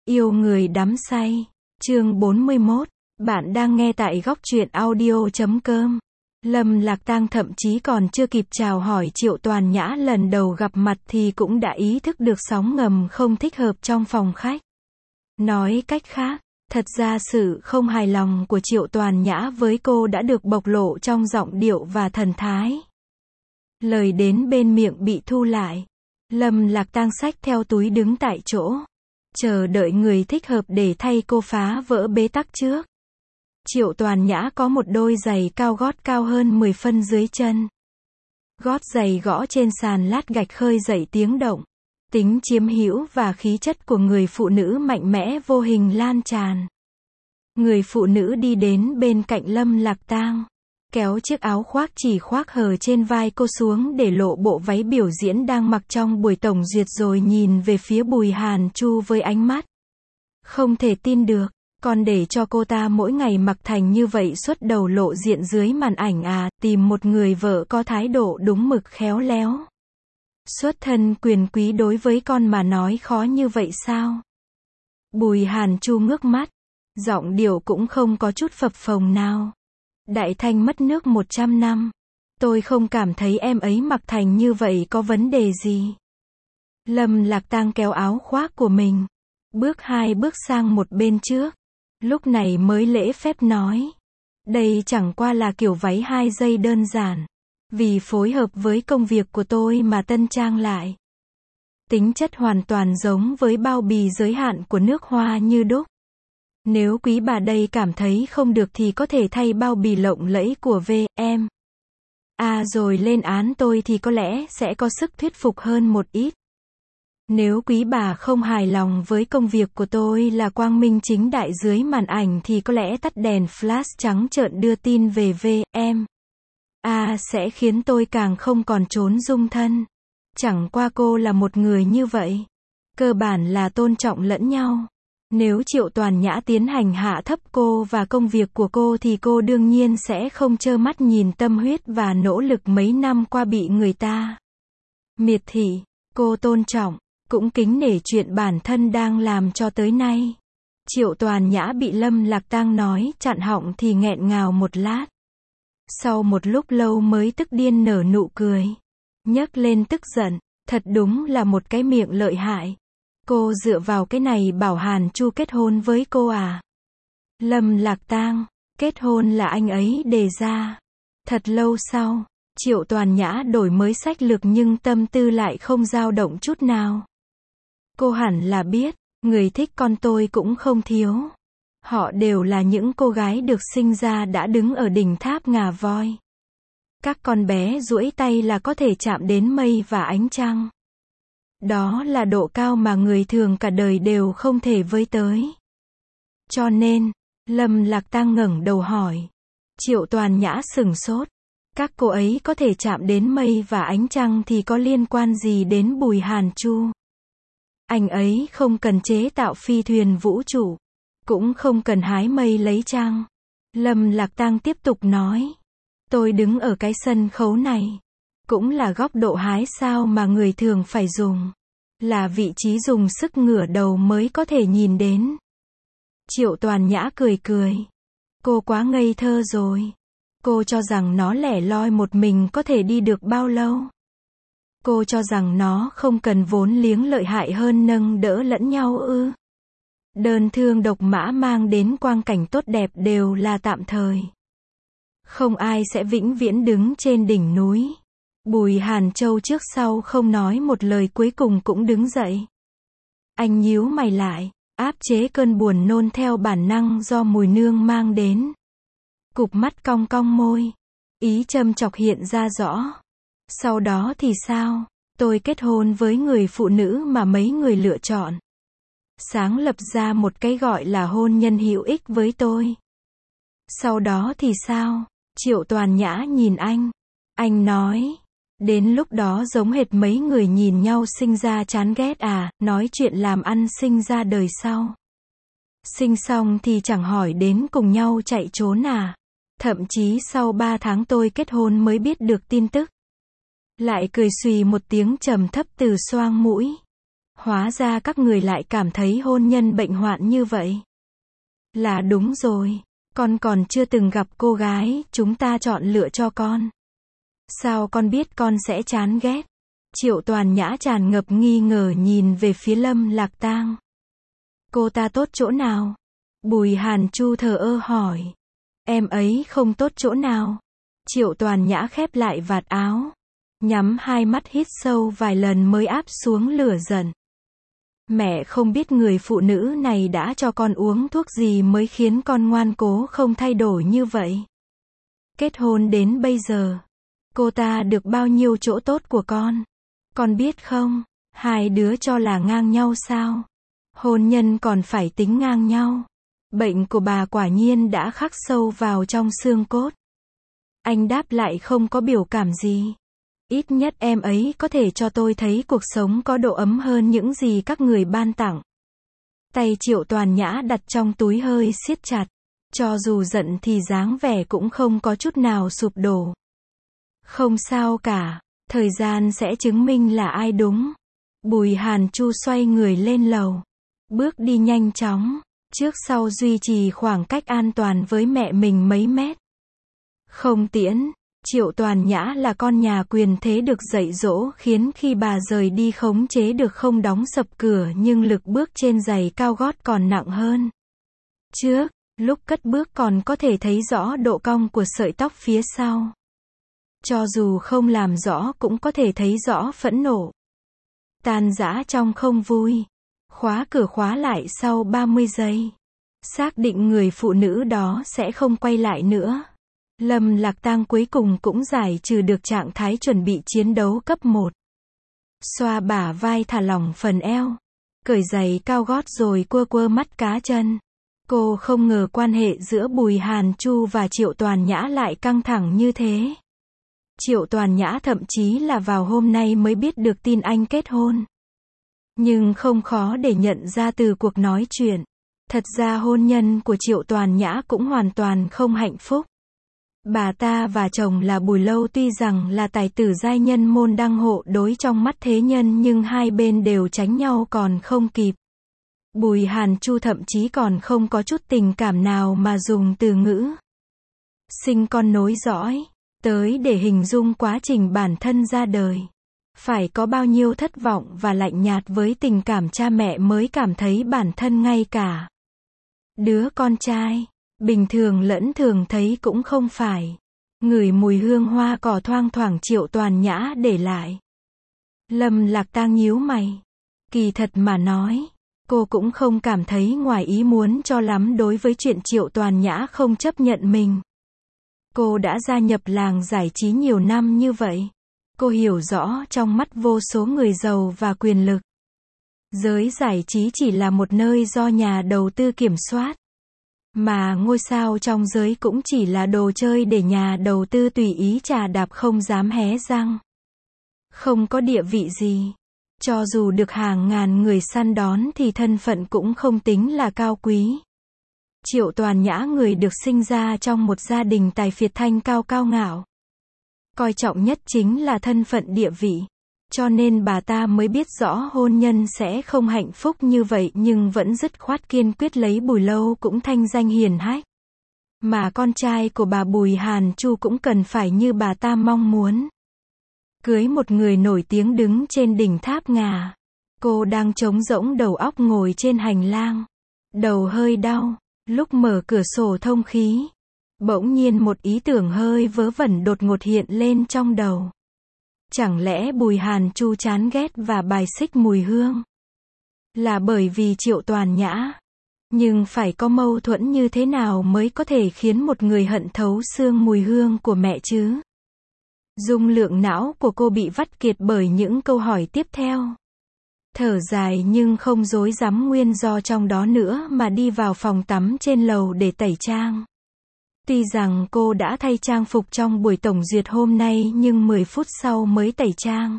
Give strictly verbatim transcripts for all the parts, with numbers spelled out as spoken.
Yêu người đắm say. Chương bốn mươi mốt. Bạn đang nghe tại góc truyện audio chấm com. Lâm Lạc Tang thậm chí còn chưa kịp chào hỏi Triệu Toàn Nhã lần đầu gặp mặt thì cũng đã ý thức được sóng ngầm không thích hợp trong phòng khách. Nói cách khác, thật ra sự không hài lòng của Triệu Toàn Nhã với cô đã được bộc lộ trong giọng điệu và thần thái. Lời đến bên miệng bị thu lại. Lâm Lạc Tang xách theo túi đứng tại chỗ, chờ đợi người thích hợp để thay cô phá vỡ bế tắc trước. Triệu Toàn Nhã có một đôi giày cao gót cao hơn mười phân dưới chân. Gót giày gõ trên sàn lát gạch khơi dậy tiếng động. Tính chiếm hữu và khí chất của người phụ nữ mạnh mẽ vô hình lan tràn. Người phụ nữ đi đến bên cạnh Lâm Lạc Tang, kéo chiếc áo khoác chỉ khoác hở trên vai cô xuống để lộ bộ váy biểu diễn đang mặc trong buổi tổng duyệt, rồi nhìn về phía Bùi Hàn Chu với ánh mắt không thể tin được. Còn để cho cô ta mỗi ngày mặc thành như vậy xuất đầu lộ diện dưới màn ảnh à? Tìm một người vợ có thái độ đúng mực khéo léo, xuất thân quyền quý đối với con mà nói khó như vậy sao? Bùi Hàn Chu ngước mắt, giọng điệu cũng không có chút phập phồng nào. Đại Thanh mất nước một trăm năm. Tôi không cảm thấy em ấy mặc thành như vậy có vấn đề gì. Lâm Lạc Tang kéo áo khoác của mình, bước hai bước sang một bên trước. Lúc này mới lễ phép nói. Đây chẳng qua là kiểu váy hai giây đơn giản. Vì phối hợp với công việc của tôi mà tân trang lại. Tính chất hoàn toàn giống với bao bì giới hạn của nước Hoa như đúc. Nếu quý bà đây cảm thấy không được thì có thể thay bao bì lộng lẫy của vê em a rồi lên án tôi thì có lẽ sẽ có sức thuyết phục hơn một ít. Nếu quý bà không hài lòng với công việc của tôi là quang minh chính đại dưới màn ảnh thì có lẽ tắt đèn flash trắng trợn đưa tin về vê em a sẽ khiến tôi càng không còn trốn dung thân. Chẳng qua cô là một người như vậy. Cơ bản là tôn trọng lẫn nhau. Nếu Triệu Toàn Nhã tiến hành hạ thấp cô và công việc của cô thì cô đương nhiên sẽ không trơ mắt nhìn tâm huyết và nỗ lực mấy năm qua bị người ta miệt thị. Cô tôn trọng, cũng kính nể chuyện bản thân đang làm cho tới nay. Triệu Toàn Nhã bị Lâm Lạc Tang nói chặn họng thì nghẹn ngào một lát. Sau một lúc lâu mới tức điên nở nụ cười. Nhấc lên tức giận, thật đúng là một cái miệng lợi hại. Cô dựa vào cái này bảo Hàn Chu kết hôn với cô à? Lâm Lạc Tang, kết hôn là anh ấy đề ra. Thật lâu sau, Triệu Toàn Nhã đổi mới sách lược nhưng tâm tư lại không dao động chút nào. Cô hẳn là biết, người thích con tôi cũng không thiếu. Họ đều là những cô gái được sinh ra đã đứng ở đỉnh tháp ngà voi. Các con bé duỗi tay là có thể chạm đến mây và ánh trăng. Đó là độ cao mà người thường cả đời đều không thể với tới. Cho nên, Lâm Lạc Tang ngẩng đầu hỏi. Triệu Toàn Nhã sửng sốt. Các cô ấy có thể chạm đến mây và ánh trăng thì có liên quan gì đến Bùi Hàn Chu? Anh ấy không cần chế tạo phi thuyền vũ trụ, cũng không cần hái mây lấy trăng. Lâm Lạc Tang tiếp tục nói. Tôi đứng ở cái sân khấu này, cũng là góc độ hái sao mà người thường phải dùng. Là vị trí dùng sức ngửa đầu mới có thể nhìn đến. Triệu Toàn Nhã cười cười. Cô quá ngây thơ rồi. Cô cho rằng nó lẻ loi một mình có thể đi được bao lâu? Cô cho rằng nó không cần vốn liếng lợi hại hơn nâng đỡ lẫn nhau ư? Đơn thương độc mã mang đến quang cảnh tốt đẹp đều là tạm thời. Không ai sẽ vĩnh viễn đứng trên đỉnh núi. Bùi Hàn Châu trước sau không nói một lời, cuối cùng cũng đứng dậy. Anh nhíu mày lại, áp chế cơn buồn nôn theo bản năng do mùi nương mang đến. Cụp mắt cong cong môi, ý châm chọc hiện ra rõ. Sau đó thì sao? Tôi kết hôn với người phụ nữ mà mấy người lựa chọn. Sáng lập ra một cái gọi là hôn nhân hữu ích với tôi. Sau đó thì sao? Triệu Toàn Nhã nhìn anh. Anh nói. Đến lúc đó giống hệt mấy người nhìn nhau sinh ra chán ghét à, nói chuyện làm ăn sinh ra đời sau. Sinh xong thì chẳng hỏi đến cùng nhau chạy trốn à. Thậm chí sau ba tháng tôi kết hôn mới biết được tin tức. Lại cười xùy một tiếng trầm thấp từ xoang mũi. Hóa ra các người lại cảm thấy hôn nhân bệnh hoạn như vậy. Là đúng rồi, con còn chưa từng gặp cô gái chúng ta chọn lựa cho con. Sao con biết con sẽ chán ghét? Triệu Toàn Nhã tràn ngập nghi ngờ nhìn về phía Lâm Lạc Tang. Cô ta tốt chỗ nào? Bùi Hàn Chu thờ ơ hỏi. Em ấy không tốt chỗ nào? Triệu Toàn Nhã khép lại vạt áo, nhắm hai mắt hít sâu vài lần mới áp xuống lửa giận. Mẹ không biết người phụ nữ này đã cho con uống thuốc gì mới khiến con ngoan cố không thay đổi như vậy. Kết hôn đến bây giờ, cô ta được bao nhiêu chỗ tốt của con? Con biết không, hai đứa cho là ngang nhau sao? Hôn nhân còn phải tính ngang nhau. Bệnh của bà quả nhiên đã khắc sâu vào trong xương cốt. Anh đáp lại không có biểu cảm gì. Ít nhất em ấy có thể cho tôi thấy cuộc sống có độ ấm hơn những gì các người ban tặng. Tay Triệu Toàn Nhã đặt trong túi hơi siết chặt. Cho dù giận thì dáng vẻ cũng không có chút nào sụp đổ. Không sao cả, thời gian sẽ chứng minh là ai đúng. Bùi Hàn Chu xoay người lên lầu. Bước đi nhanh chóng, trước sau duy trì khoảng cách an toàn với mẹ mình mấy mét. Không tiễn. Triệu Toàn Nhã là con nhà quyền thế được dạy dỗ khiến khi bà rời đi khống chế được không đóng sập cửa nhưng lực bước trên giày cao gót còn nặng hơn. Trước, lúc cất bước còn có thể thấy rõ độ cong của sợi tóc phía sau. Cho dù không làm rõ cũng có thể thấy rõ phẫn nộ. Tan rã trong không vui. Khóa cửa khóa lại sau ba mươi giây. Xác định người phụ nữ đó sẽ không quay lại nữa. Lâm Lạc Tang cuối cùng cũng giải trừ được trạng thái chuẩn bị chiến đấu cấp một. Xoa bả vai thả lỏng phần eo. Cởi giày cao gót rồi quơ quơ mắt cá chân. Cô không ngờ quan hệ giữa Bùi Hàn Chu và Triệu Toàn Nhã lại căng thẳng như thế. Triệu Toàn Nhã thậm chí là vào hôm nay mới biết được tin anh kết hôn. Nhưng không khó để nhận ra từ cuộc nói chuyện. Thật ra hôn nhân của Triệu Toàn Nhã cũng hoàn toàn không hạnh phúc. Bà ta và chồng là Bùi Lâu tuy rằng là tài tử giai nhân môn đăng hộ đối trong mắt thế nhân nhưng hai bên đều tránh nhau còn không kịp. Bùi Hàn Chu thậm chí còn không có chút tình cảm nào mà dùng từ ngữ sinh con nối dõi tới để hình dung quá trình bản thân ra đời. Phải có bao nhiêu thất vọng và lạnh nhạt với tình cảm cha mẹ mới cảm thấy bản thân ngay cả đứa con trai bình thường lẫn thường thấy cũng không phải. Ngửi mùi hương hoa cỏ thoang thoảng Triệu Toàn Nhã để lại. Lâm Lạc Tang nhíu mày. Kỳ thật mà nói, cô cũng không cảm thấy ngoài ý muốn cho lắm đối với chuyện Triệu Toàn Nhã không chấp nhận mình. Cô đã gia nhập làng giải trí nhiều năm như vậy. Cô hiểu rõ trong mắt vô số người giàu và quyền lực, giới giải trí chỉ là một nơi do nhà đầu tư kiểm soát. Mà ngôi sao trong giới cũng chỉ là đồ chơi để nhà đầu tư tùy ý chà đạp không dám hé răng. Không có địa vị gì. Cho dù được hàng ngàn người săn đón thì thân phận cũng không tính là cao quý. Triệu Toàn Nhã người được sinh ra trong một gia đình tài phiệt thanh cao cao ngạo. Coi trọng nhất chính là thân phận địa vị. Cho nên bà ta mới biết rõ hôn nhân sẽ không hạnh phúc như vậy nhưng vẫn dứt khoát kiên quyết lấy Bùi Lâu cũng thanh danh hiển hách. Mà con trai của bà Bùi Hàn Chu cũng cần phải như bà ta mong muốn. Cưới một người nổi tiếng đứng trên đỉnh tháp ngà. Cô đang trống rỗng đầu óc ngồi trên hành lang. Đầu hơi đau, lúc mở cửa sổ thông khí. Bỗng nhiên một ý tưởng hơi vớ vẩn đột ngột hiện lên trong đầu. Chẳng lẽ Bùi Hàn Chu chán ghét và bài xích mùi hương? Là bởi vì Triệu Toàn Nhã. Nhưng phải có mâu thuẫn như thế nào mới có thể khiến một người hận thấu xương mùi hương của mẹ chứ? Dung lượng não của cô bị vắt kiệt bởi những câu hỏi tiếp theo. Thở dài nhưng không dối dám nguyên do trong đó nữa mà đi vào phòng tắm trên lầu để tẩy trang. Tuy rằng cô đã thay trang phục trong buổi tổng duyệt hôm nay nhưng mười phút sau mới tẩy trang.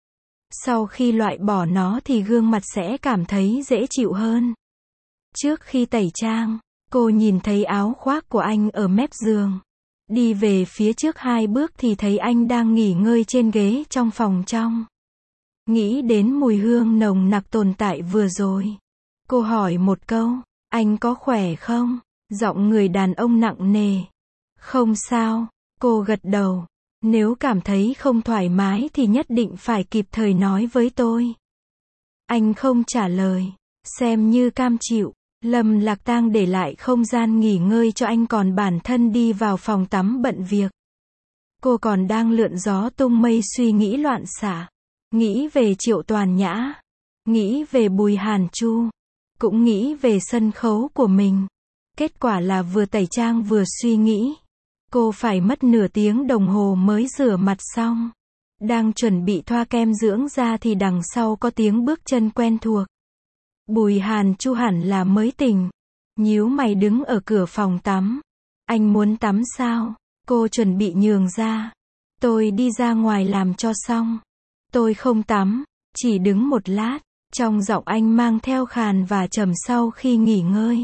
Sau khi loại bỏ nó thì gương mặt sẽ cảm thấy dễ chịu hơn. Trước khi tẩy trang, cô nhìn thấy áo khoác của anh ở mép giường. Đi về phía trước hai bước thì thấy anh đang nghỉ ngơi trên ghế trong phòng trong. Nghĩ đến mùi hương nồng nặc tồn tại vừa rồi. Cô hỏi một câu, anh có khỏe không? Giọng người đàn ông nặng nề. Không sao, cô gật đầu. Nếu cảm thấy không thoải mái thì nhất định phải kịp thời nói với tôi. Anh không trả lời, xem như cam chịu. Lâm Lạc Tang để lại không gian nghỉ ngơi cho anh còn bản thân đi vào phòng tắm bận việc. Cô còn đang lượn gió tung mây suy nghĩ loạn xạ. Nghĩ về Triệu Toàn Nhã. Nghĩ về Bùi Hàn Chu. Cũng nghĩ về sân khấu của mình. Kết quả là vừa tẩy trang vừa suy nghĩ. Cô phải mất nửa tiếng đồng hồ mới rửa mặt xong. Đang chuẩn bị thoa kem dưỡng da thì đằng sau có tiếng bước chân quen thuộc. Bùi Hàn Chu hẳn là mới tỉnh. Nhíu mày đứng ở cửa phòng tắm. Anh muốn tắm sao? Cô chuẩn bị nhường ra. Tôi đi ra ngoài làm cho xong. Tôi không tắm, chỉ đứng một lát. Trong giọng anh mang theo khàn và trầm sau khi nghỉ ngơi.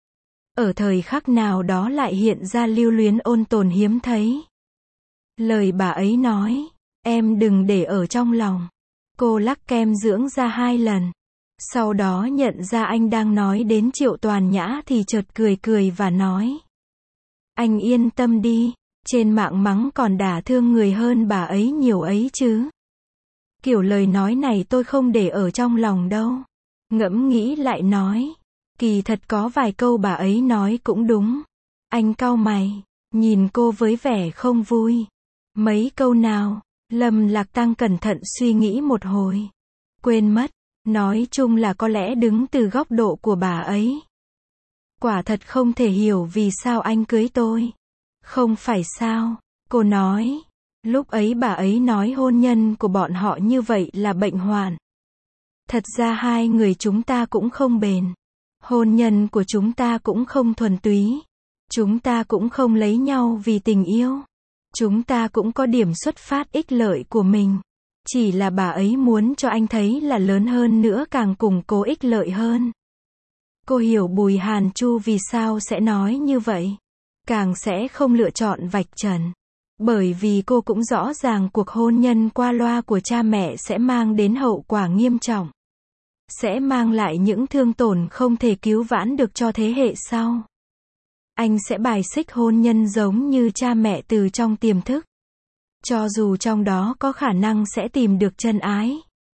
Ở thời khắc nào đó lại hiện ra lưu luyến ôn tồn hiếm thấy. Lời bà ấy nói, em đừng để ở trong lòng. Cô lắc kem dưỡng da hai lần. Sau đó nhận ra anh đang nói đến Triệu Toàn Nhã thì chợt cười cười và nói. Anh yên tâm đi, trên mạng mắng còn đả thương người hơn bà ấy nhiều ấy chứ. Kiểu lời nói này tôi không để ở trong lòng đâu. Ngẫm nghĩ lại nói. Kỳ thật có vài câu bà ấy nói cũng đúng. Anh cau mày, nhìn cô với vẻ không vui. Mấy câu nào? Lâm Lạc Tăng cẩn thận suy nghĩ một hồi. Quên mất, nói chung là có lẽ đứng từ góc độ của bà ấy. Quả thật không thể hiểu vì sao anh cưới tôi. Không phải sao? Cô nói. Lúc ấy bà ấy nói hôn nhân của bọn họ như vậy là bệnh hoạn. Thật ra hai người chúng ta cũng không bền. Hôn nhân của chúng ta cũng không thuần túy. Chúng ta cũng không lấy nhau vì tình yêu. Chúng ta cũng có điểm xuất phát ích lợi của mình. Chỉ là bà ấy muốn cho anh thấy là lớn hơn nữa càng củng cố ích lợi hơn. Cô hiểu Bùi Hàn Chu vì sao sẽ nói như vậy. Càng sẽ không lựa chọn vạch trần. Bởi vì cô cũng rõ ràng cuộc hôn nhân qua loa của cha mẹ sẽ mang đến hậu quả nghiêm trọng. Sẽ mang lại những thương tổn không thể cứu vãn được cho thế hệ sau. Anh sẽ bài xích hôn nhân giống như cha mẹ từ trong tiềm thức. Cho dù trong đó có khả năng sẽ tìm được chân ái.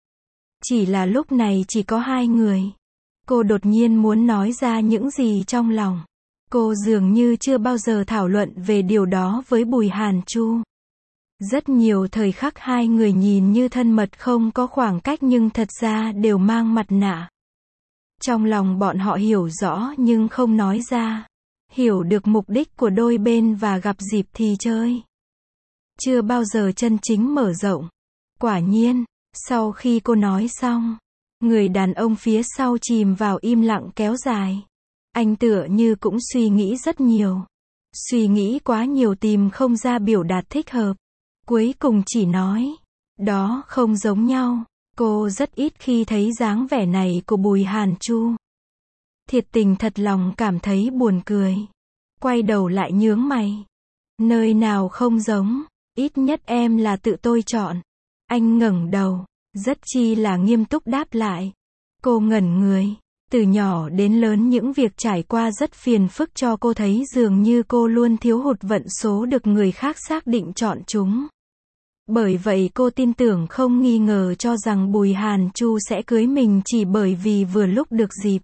Chỉ là lúc này chỉ có hai người. Cô đột nhiên muốn nói ra những gì trong lòng. Cô dường như chưa bao giờ thảo luận về điều đó với Bùi Hàn Chu. Rất nhiều thời khắc hai người nhìn như thân mật không có khoảng cách nhưng thật ra đều mang mặt nạ. Trong lòng bọn họ hiểu rõ nhưng không nói ra. Hiểu được mục đích của đôi bên và gặp dịp thì chơi. Chưa bao giờ chân chính mở rộng. Quả nhiên, sau khi cô nói xong, người đàn ông phía sau chìm vào im lặng kéo dài. Anh tựa như cũng suy nghĩ rất nhiều. Suy nghĩ quá nhiều tìm không ra biểu đạt thích hợp. Cuối cùng chỉ nói, đó không giống nhau. Cô rất ít khi thấy dáng vẻ này của Bùi Hàn Chu. Thiệt tình thật lòng cảm thấy buồn cười. Quay đầu lại nhướng mày. Nơi nào không giống, ít nhất em là tự tôi chọn. Anh ngẩng đầu, rất chi là nghiêm túc đáp lại. Cô ngẩn người. Từ nhỏ đến lớn những việc trải qua rất phiền phức cho cô thấy dường như cô luôn thiếu hụt vận số được người khác xác định chọn chúng. Bởi vậy cô tin tưởng không nghi ngờ cho rằng Bùi Hàn Chu sẽ cưới mình chỉ bởi vì vừa lúc được dịp.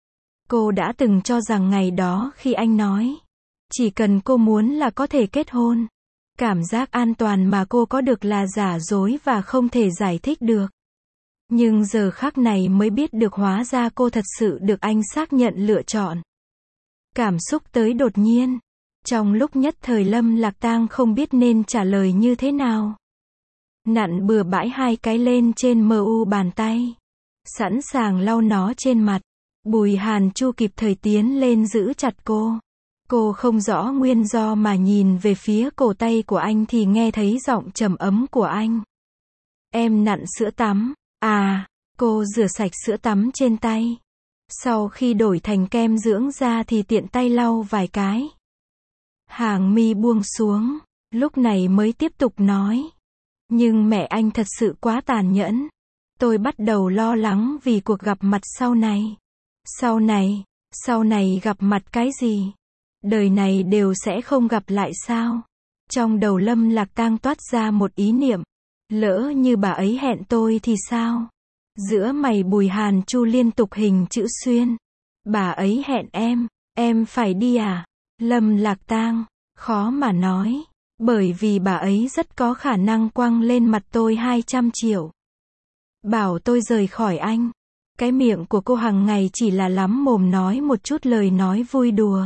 Cô đã từng cho rằng ngày đó khi anh nói, chỉ cần cô muốn là có thể kết hôn. Cảm giác an toàn mà cô có được là giả dối và không thể giải thích được. Nhưng giờ khắc này mới biết được hóa ra cô thật sự được anh xác nhận lựa chọn. Cảm xúc tới đột nhiên. Trong lúc nhất thời Lâm Lạc Tang không biết nên trả lời như thế nào. Nặn bừa bãi hai cái lên trên mu bàn tay. Sẵn sàng lau nó trên mặt. Bùi Hàn Chu kịp thời tiến lên giữ chặt cô. Cô không rõ nguyên do mà nhìn về phía cổ tay của anh thì nghe thấy giọng trầm ấm của anh. Em nặn sữa tắm. À, cô rửa sạch sữa tắm trên tay. Sau khi đổi thành kem dưỡng da thì tiện tay lau vài cái. Hàng mi buông xuống, lúc này mới tiếp tục nói. Nhưng mẹ anh thật sự quá tàn nhẫn. tôi bắt đầu lo lắng vì cuộc gặp mặt sau này. Sau này, sau này gặp mặt cái gì? Đời này đều sẽ không gặp lại sao? Trong đầu Lâm Lạc Tang toát ra một ý niệm. Lỡ như bà ấy hẹn tôi thì sao? Giữa mày Bùi Hàn Chu liên tục hình chữ xuyên. Bà ấy hẹn em, em phải đi à? Lâm Lạc Tang, khó mà nói. Bởi vì bà ấy rất có khả năng quăng lên mặt tôi hai trăm triệu. Bảo tôi rời khỏi anh. Cái miệng của cô hàng ngày chỉ là lắm mồm nói một chút lời nói vui đùa.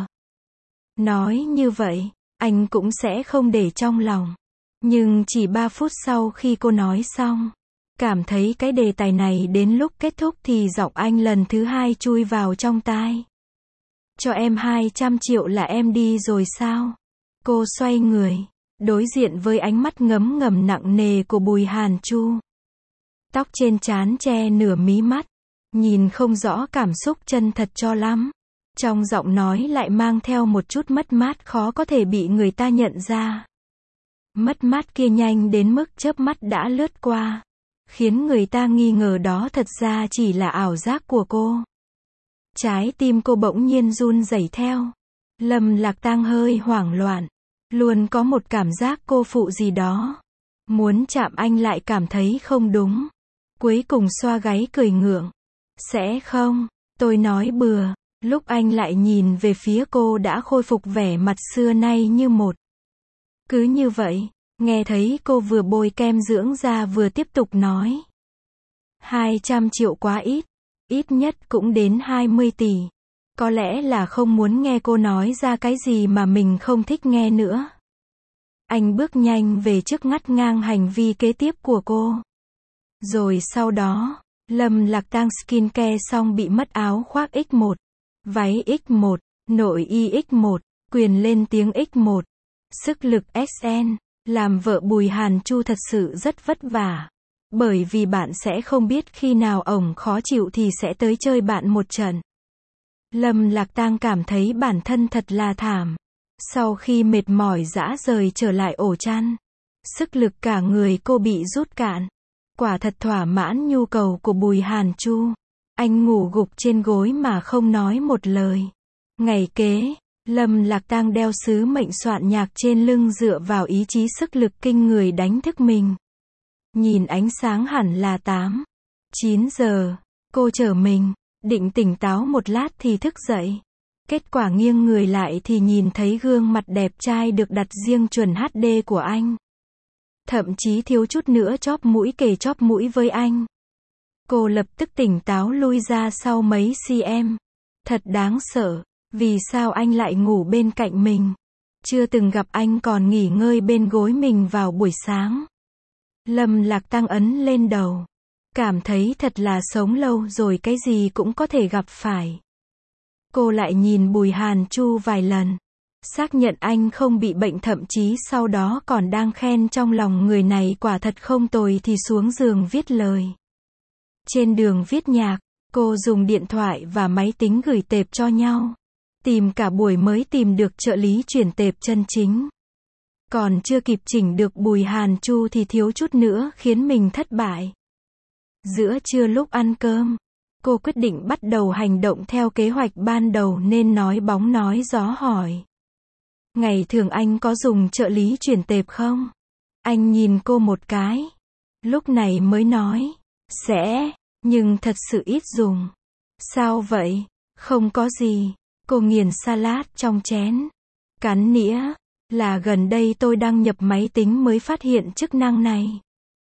Nói như vậy, anh cũng sẽ không để trong lòng. Nhưng chỉ ba phút sau khi cô nói xong, cảm thấy cái đề tài này đến lúc kết thúc thì giọng anh lần thứ hai chui vào trong tai. Cho em hai trăm triệu là em đi rồi sao? Cô xoay người, đối diện với ánh mắt ngấm ngầm nặng nề của Bùi Hàn Chu. Tóc trên trán che nửa mí mắt, nhìn không rõ cảm xúc chân thật cho lắm. Trong giọng nói lại mang theo một chút mất mát khó có thể bị người ta nhận ra. Mất mát kia nhanh đến mức chớp mắt đã lướt qua, khiến người ta nghi ngờ đó thật ra chỉ là ảo giác của cô. Trái tim cô bỗng nhiên run rẩy theo. Lâm Lạc Tang hơi hoảng loạn, luôn có một cảm giác cô phụ gì đó. Muốn chạm anh lại cảm thấy không đúng. Cuối cùng xoa gáy cười ngượng. Sẽ không, tôi nói bừa. Lúc anh lại nhìn về phía cô đã khôi phục vẻ mặt xưa nay như một. Cứ như vậy, nghe thấy cô vừa bôi kem dưỡng da vừa tiếp tục nói. hai trăm triệu quá ít, ít nhất cũng đến hai mươi tỷ. Có lẽ là không muốn nghe cô nói ra cái gì mà mình không thích nghe nữa. Anh bước nhanh về trước ngắt ngang hành vi kế tiếp của cô. Rồi sau đó, Lâm Lạc Tang skincare xong bị mất áo khoác ích một, váy ích một, nội y ích một, quyền lên tiếng ích một, sức lực ét en. Làm vợ Bùi Hàn Chu thật sự rất vất vả. Bởi vì bạn sẽ không biết khi nào ổng khó chịu thì sẽ tới chơi bạn một trận. Lâm Lạc Tang cảm thấy bản thân thật là thảm. Sau khi mệt mỏi rã rời trở lại ổ chăn, sức lực cả người cô bị rút cạn. Quả thật thỏa mãn nhu cầu của Bùi Hàn Chu. Anh ngủ gục trên gối mà không nói một lời. Ngày kế, Lâm Lạc Tang đeo sứ mệnh soạn nhạc trên lưng dựa vào ý chí sức lực kinh người đánh thức mình. Nhìn ánh sáng hẳn là tám, chín giờ, cô trở mình, định tỉnh táo một lát thì thức dậy. Kết quả nghiêng người lại thì nhìn thấy gương mặt đẹp trai được đặt riêng chuẩn hát đê của anh. Thậm chí thiếu chút nữa chóp mũi kề chóp mũi với anh. Cô lập tức tỉnh táo lui ra sau mấy cm. Thật đáng sợ, vì sao anh lại ngủ bên cạnh mình? Chưa từng gặp anh còn nghỉ ngơi bên gối mình vào buổi sáng. Lâm Lạc Tang ấn lên đầu. Cảm thấy thật là sống lâu rồi cái gì cũng có thể gặp phải. Cô lại nhìn Bùi Hàn Chu vài lần. Xác nhận anh không bị bệnh thậm chí sau đó còn đang khen trong lòng người này quả thật không tồi thì xuống giường viết lời. Trên đường viết nhạc, cô dùng điện thoại và máy tính gửi tệp cho nhau. Tìm cả buổi mới tìm được trợ lý chuyển tệp chân chính. Còn chưa kịp chỉnh được Bùi Hàn Chu thì thiếu chút nữa khiến mình thất bại. Giữa trưa lúc ăn cơm, cô quyết định bắt đầu hành động theo kế hoạch ban đầu nên nói bóng nói gió hỏi. Ngày thường anh có dùng trợ lý chuyển tệp không? Anh nhìn cô một cái. Lúc này mới nói. Sẽ, nhưng thật sự ít dùng. Sao vậy? Không có gì. Cô nghiền salad trong chén. Cắn nĩa. Là gần đây tôi đăng nhập máy tính mới phát hiện chức năng này.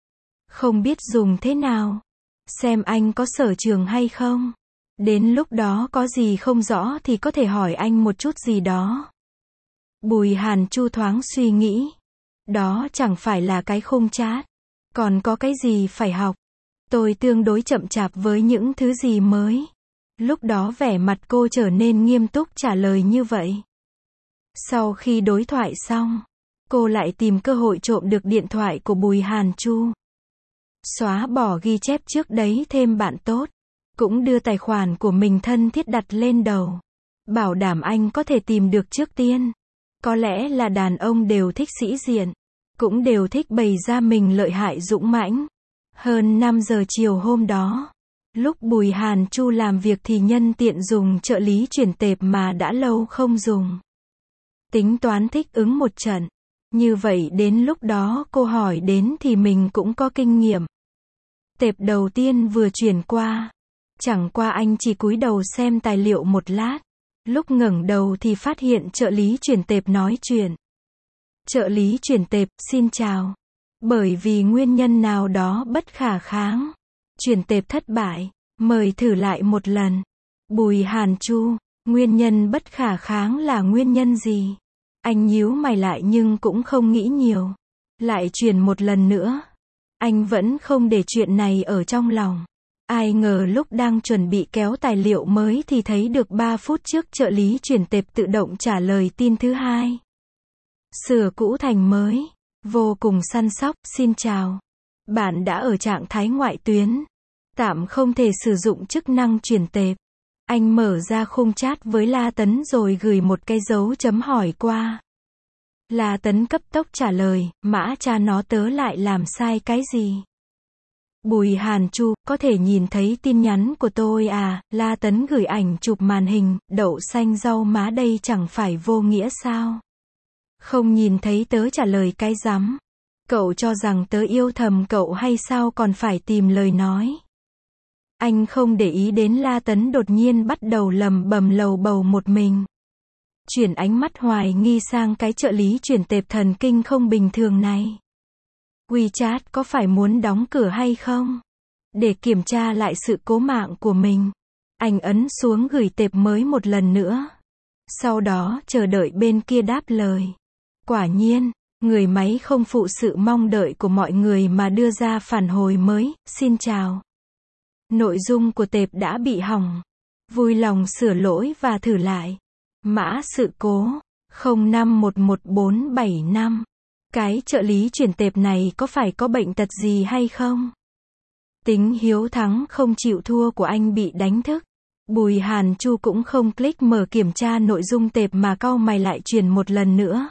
Không biết dùng thế nào. Xem anh có sở trường hay không. Đến lúc đó có gì không rõ thì có thể hỏi anh một chút gì đó. Bùi Hàn Chu thoáng suy nghĩ. Đó chẳng phải là cái khung chat. Còn có cái gì phải học. Tôi tương đối chậm chạp với những thứ gì mới. Lúc đó vẻ mặt cô trở nên nghiêm túc trả lời như vậy. Sau khi đối thoại xong, cô lại tìm cơ hội trộm được điện thoại của Bùi Hàn Chu. Xóa bỏ ghi chép trước đấy thêm bạn tốt. Cũng đưa tài khoản của mình thân thiết đặt lên đầu. Bảo đảm anh có thể tìm được trước tiên. Có lẽ là đàn ông đều thích sĩ diện. Cũng đều thích bày ra mình lợi hại dũng mãnh. Hơn năm giờ chiều hôm đó, lúc Bùi Hàn Chu làm việc thì nhân tiện dùng trợ lý chuyển tệp mà đã lâu không dùng. Tính toán thích ứng một trận. Như vậy đến lúc đó cô hỏi đến thì mình cũng có kinh nghiệm. Tệp đầu tiên vừa chuyển qua. Chẳng qua anh chỉ cúi đầu xem tài liệu một lát. Lúc ngẩng đầu thì phát hiện trợ lý chuyển tệp nói chuyện. Trợ lý chuyển tệp, xin chào. Bởi vì nguyên nhân nào đó bất khả kháng. Chuyển tệp thất bại. Mời thử lại một lần. Bùi Hàn Chu, nguyên nhân bất khả kháng là nguyên nhân gì? Anh nhíu mày lại nhưng cũng không nghĩ nhiều. Lại truyền một lần nữa. Anh vẫn không để chuyện này ở trong lòng. Ai ngờ lúc đang chuẩn bị kéo tài liệu mới thì thấy được ba phút trước trợ lý chuyển tệp tự động trả lời tin thứ hai. Sửa cũ thành mới. Vô cùng săn sóc, xin chào. Bạn đã ở trạng thái ngoại tuyến. Tạm không thể sử dụng chức năng chuyển tệp. Anh mở ra khung chat với La Tấn rồi gửi một cái dấu chấm hỏi qua. La Tấn cấp tốc trả lời, mã cha nó tớ lại làm sai cái gì? Bùi Hàn Chu, có thể nhìn thấy tin nhắn của tôi à? La Tấn gửi ảnh chụp màn hình, đậu xanh rau má đây chẳng phải vô nghĩa sao? Không nhìn thấy tớ trả lời cái rắm. Cậu cho rằng tớ yêu thầm cậu hay sao còn phải tìm lời nói? Anh không để ý đến La Tấn đột nhiên bắt đầu lầm bầm lầu bầu một mình. Chuyển ánh mắt hoài nghi sang cái trợ lý chuyển tệp thần kinh không bình thường này. WeChat có phải muốn đóng cửa hay không? Để kiểm tra lại sự cố mạng của mình. Anh ấn xuống gửi tệp mới một lần nữa. Sau đó chờ đợi bên kia đáp lời. Quả nhiên, người máy không phụ sự mong đợi của mọi người mà đưa ra phản hồi mới, xin chào. Nội dung của tệp đã bị hỏng. Vui lòng sửa lỗi và thử lại. Mã sự cố không năm một một bốn bảy năm. Cái trợ lý chuyển tệp này có phải có bệnh tật gì hay không? Tính hiếu thắng không chịu thua của anh bị đánh thức. Bùi Hàn Chu cũng không click mở kiểm tra nội dung tệp mà cau mày lại truyền một lần nữa.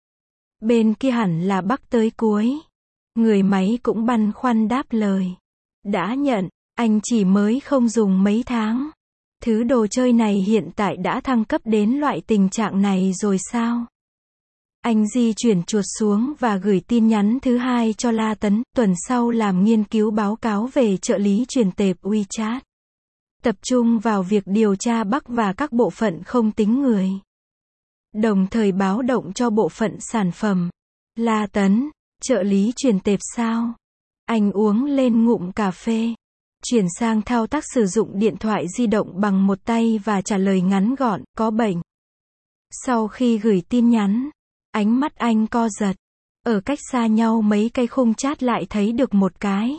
Bên kia hẳn là bắc tới cuối. Người máy cũng băn khoăn đáp lời. Đã nhận, anh chỉ mới không dùng mấy tháng. Thứ đồ chơi này hiện tại đã thăng cấp đến loại tình trạng này rồi sao? Anh di chuyển chuột xuống và gửi tin nhắn thứ hai cho La Tấn, tuần sau làm nghiên cứu báo cáo về trợ lý chuyển tệp WeChat. Tập trung vào việc điều tra bug và các bộ phận không tính người. Đồng thời báo động cho bộ phận sản phẩm. La Tấn, trợ lý chuyển tệp sao? Anh uống lên ngụm cà phê. Chuyển sang thao tác sử dụng điện thoại di động bằng một tay và trả lời ngắn gọn, có bệnh. Sau khi gửi tin nhắn, ánh mắt anh co giật. Ở cách xa nhau mấy cây khung chat lại thấy được một cái.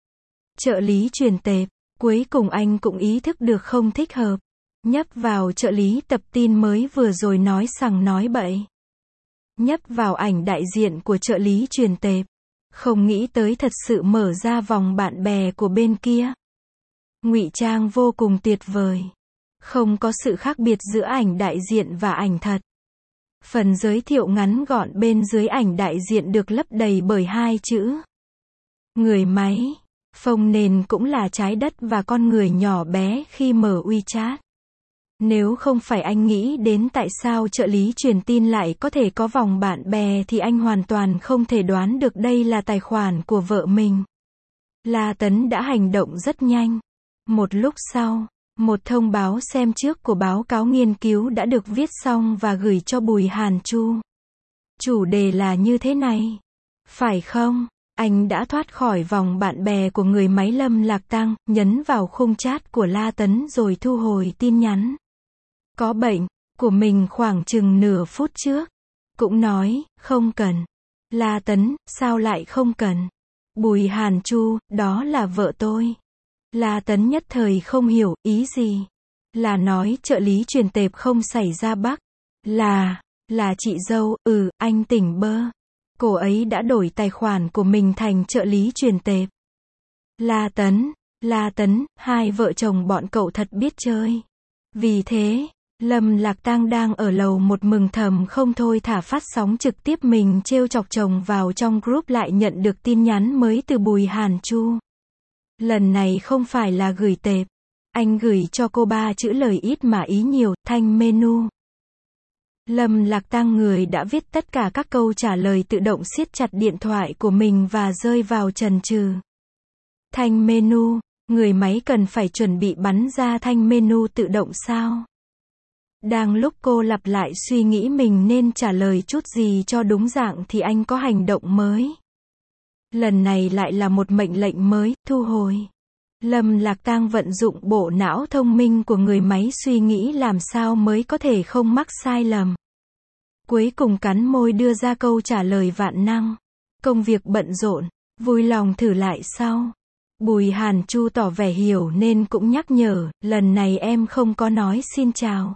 Trợ lý chuyển tệp. Cuối cùng anh cũng ý thức được không thích hợp. Nhấp vào trợ lý tập tin mới vừa rồi nói sằng nói bậy. Nhấp vào ảnh đại diện của trợ lý chuyển tệp. Không nghĩ tới thật sự mở ra vòng bạn bè của bên kia. Ngụy trang vô cùng tuyệt vời. Không có sự khác biệt giữa ảnh đại diện và ảnh thật. Phần giới thiệu ngắn gọn bên dưới ảnh đại diện được lấp đầy bởi hai chữ. Người máy. Phông nền cũng là trái đất và con người nhỏ bé khi mở WeChat. Nếu không phải anh nghĩ đến tại sao trợ lý truyền tin lại có thể có vòng bạn bè thì anh hoàn toàn không thể đoán được đây là tài khoản của vợ mình. La Tấn đã hành động rất nhanh. Một lúc sau, một thông báo xem trước của báo cáo nghiên cứu đã được viết xong và gửi cho Bùi Hàn Chu. Chủ đề là như thế này. Phải không? Anh đã thoát khỏi vòng bạn bè của người máy Lâm Lạc Tăng, nhấn vào khung chat của La Tấn rồi thu hồi tin nhắn. Có bệnh, của mình khoảng chừng nửa phút trước. Cũng nói, không cần. La Tấn, sao lại không cần? Bùi Hàn Chu, đó là vợ tôi. La Tấn nhất thời không hiểu, ý gì? Là nói trợ lý truyền tệp không xảy ra bug. Là, là chị dâu, ừ, anh tỉnh bơ. Cô ấy đã đổi tài khoản của mình thành trợ lý truyền tệp. La Tấn, La Tấn, hai vợ chồng bọn cậu thật biết chơi. Vì thế, Lâm Lạc Tang đang ở lầu một mừng thầm không thôi thả phát sóng trực tiếp mình trêu chọc chồng vào trong group lại nhận được tin nhắn mới từ Bùi Hàn Chu. Lần này không phải là gửi tệp. Anh gửi cho cô ba chữ lời ít mà ý nhiều, thanh menu. Lâm Lạc Tăng người đã viết tất cả các câu trả lời tự động siết chặt điện thoại của mình và rơi vào chần chừ. Thanh menu, người máy cần phải chuẩn bị bắn ra thanh menu tự động sao? Đang lúc cô lặp lại suy nghĩ mình nên trả lời chút gì cho đúng dạng thì anh có hành động mới. Lần này lại là một mệnh lệnh mới, thu hồi. Lâm Lạc Tăng vận dụng bộ não thông minh của người máy suy nghĩ làm sao mới có thể không mắc sai lầm. Cuối cùng cắn môi đưa ra câu trả lời vạn năng. Công việc bận rộn, vui lòng thử lại sau. Bùi Hàn Chu tỏ vẻ hiểu nên cũng nhắc nhở, lần này em không có nói xin chào.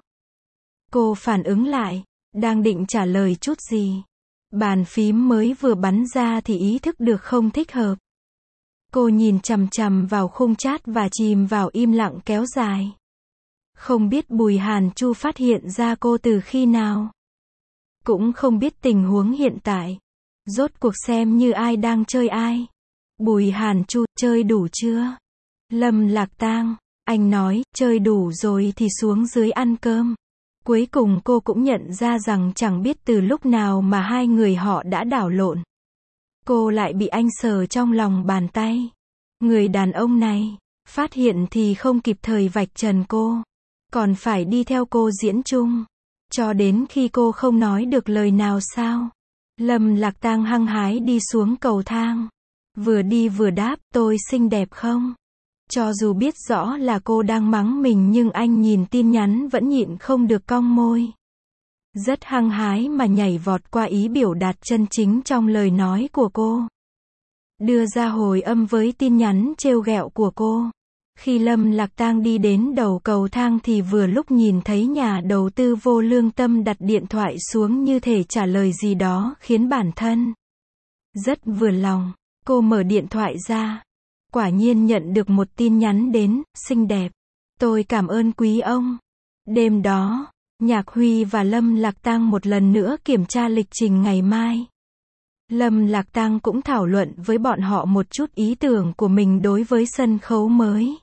Cô phản ứng lại, đang định trả lời chút gì. Bàn phím mới vừa bắn ra thì ý thức được không thích hợp. Cô nhìn chằm chằm vào khung chat và chìm vào im lặng kéo dài. Không biết Bùi Hàn Chu phát hiện ra cô từ khi nào. Cũng không biết tình huống hiện tại. Rốt cuộc xem như ai đang chơi ai. Bùi Hàn Chu, chơi đủ chưa? Lâm Lạc Tang, anh nói, chơi đủ rồi thì xuống dưới ăn cơm. Cuối cùng cô cũng nhận ra rằng chẳng biết từ lúc nào mà hai người họ đã đảo lộn. Cô lại bị anh sờ trong lòng bàn tay. Người đàn ông này, phát hiện thì không kịp thời vạch trần cô. Còn phải đi theo cô diễn chung. Cho đến khi cô không nói được lời nào sao. Lâm Lạc Tang hăng hái đi xuống cầu thang. Vừa đi vừa đáp, tôi xinh đẹp không? Cho dù biết rõ là cô đang mắng mình nhưng anh nhìn tin nhắn vẫn nhịn không được cong môi. Rất hăng hái mà nhảy vọt qua ý biểu đạt chân chính trong lời nói của cô. Đưa ra hồi âm với tin nhắn trêu ghẹo của cô. Khi Lâm Lạc Tang đi đến đầu cầu thang thì vừa lúc nhìn thấy nhà đầu tư vô lương tâm đặt điện thoại xuống như thể trả lời gì đó khiến bản thân rất vừa lòng. Cô mở điện thoại ra. Quả nhiên nhận được một tin nhắn đến, xinh đẹp. Tôi cảm ơn quý ông. Đêm đó, Nhạc Huy và Lâm Lạc Tang một lần nữa kiểm tra lịch trình ngày mai. Lâm Lạc Tang cũng thảo luận với bọn họ một chút ý tưởng của mình đối với sân khấu mới.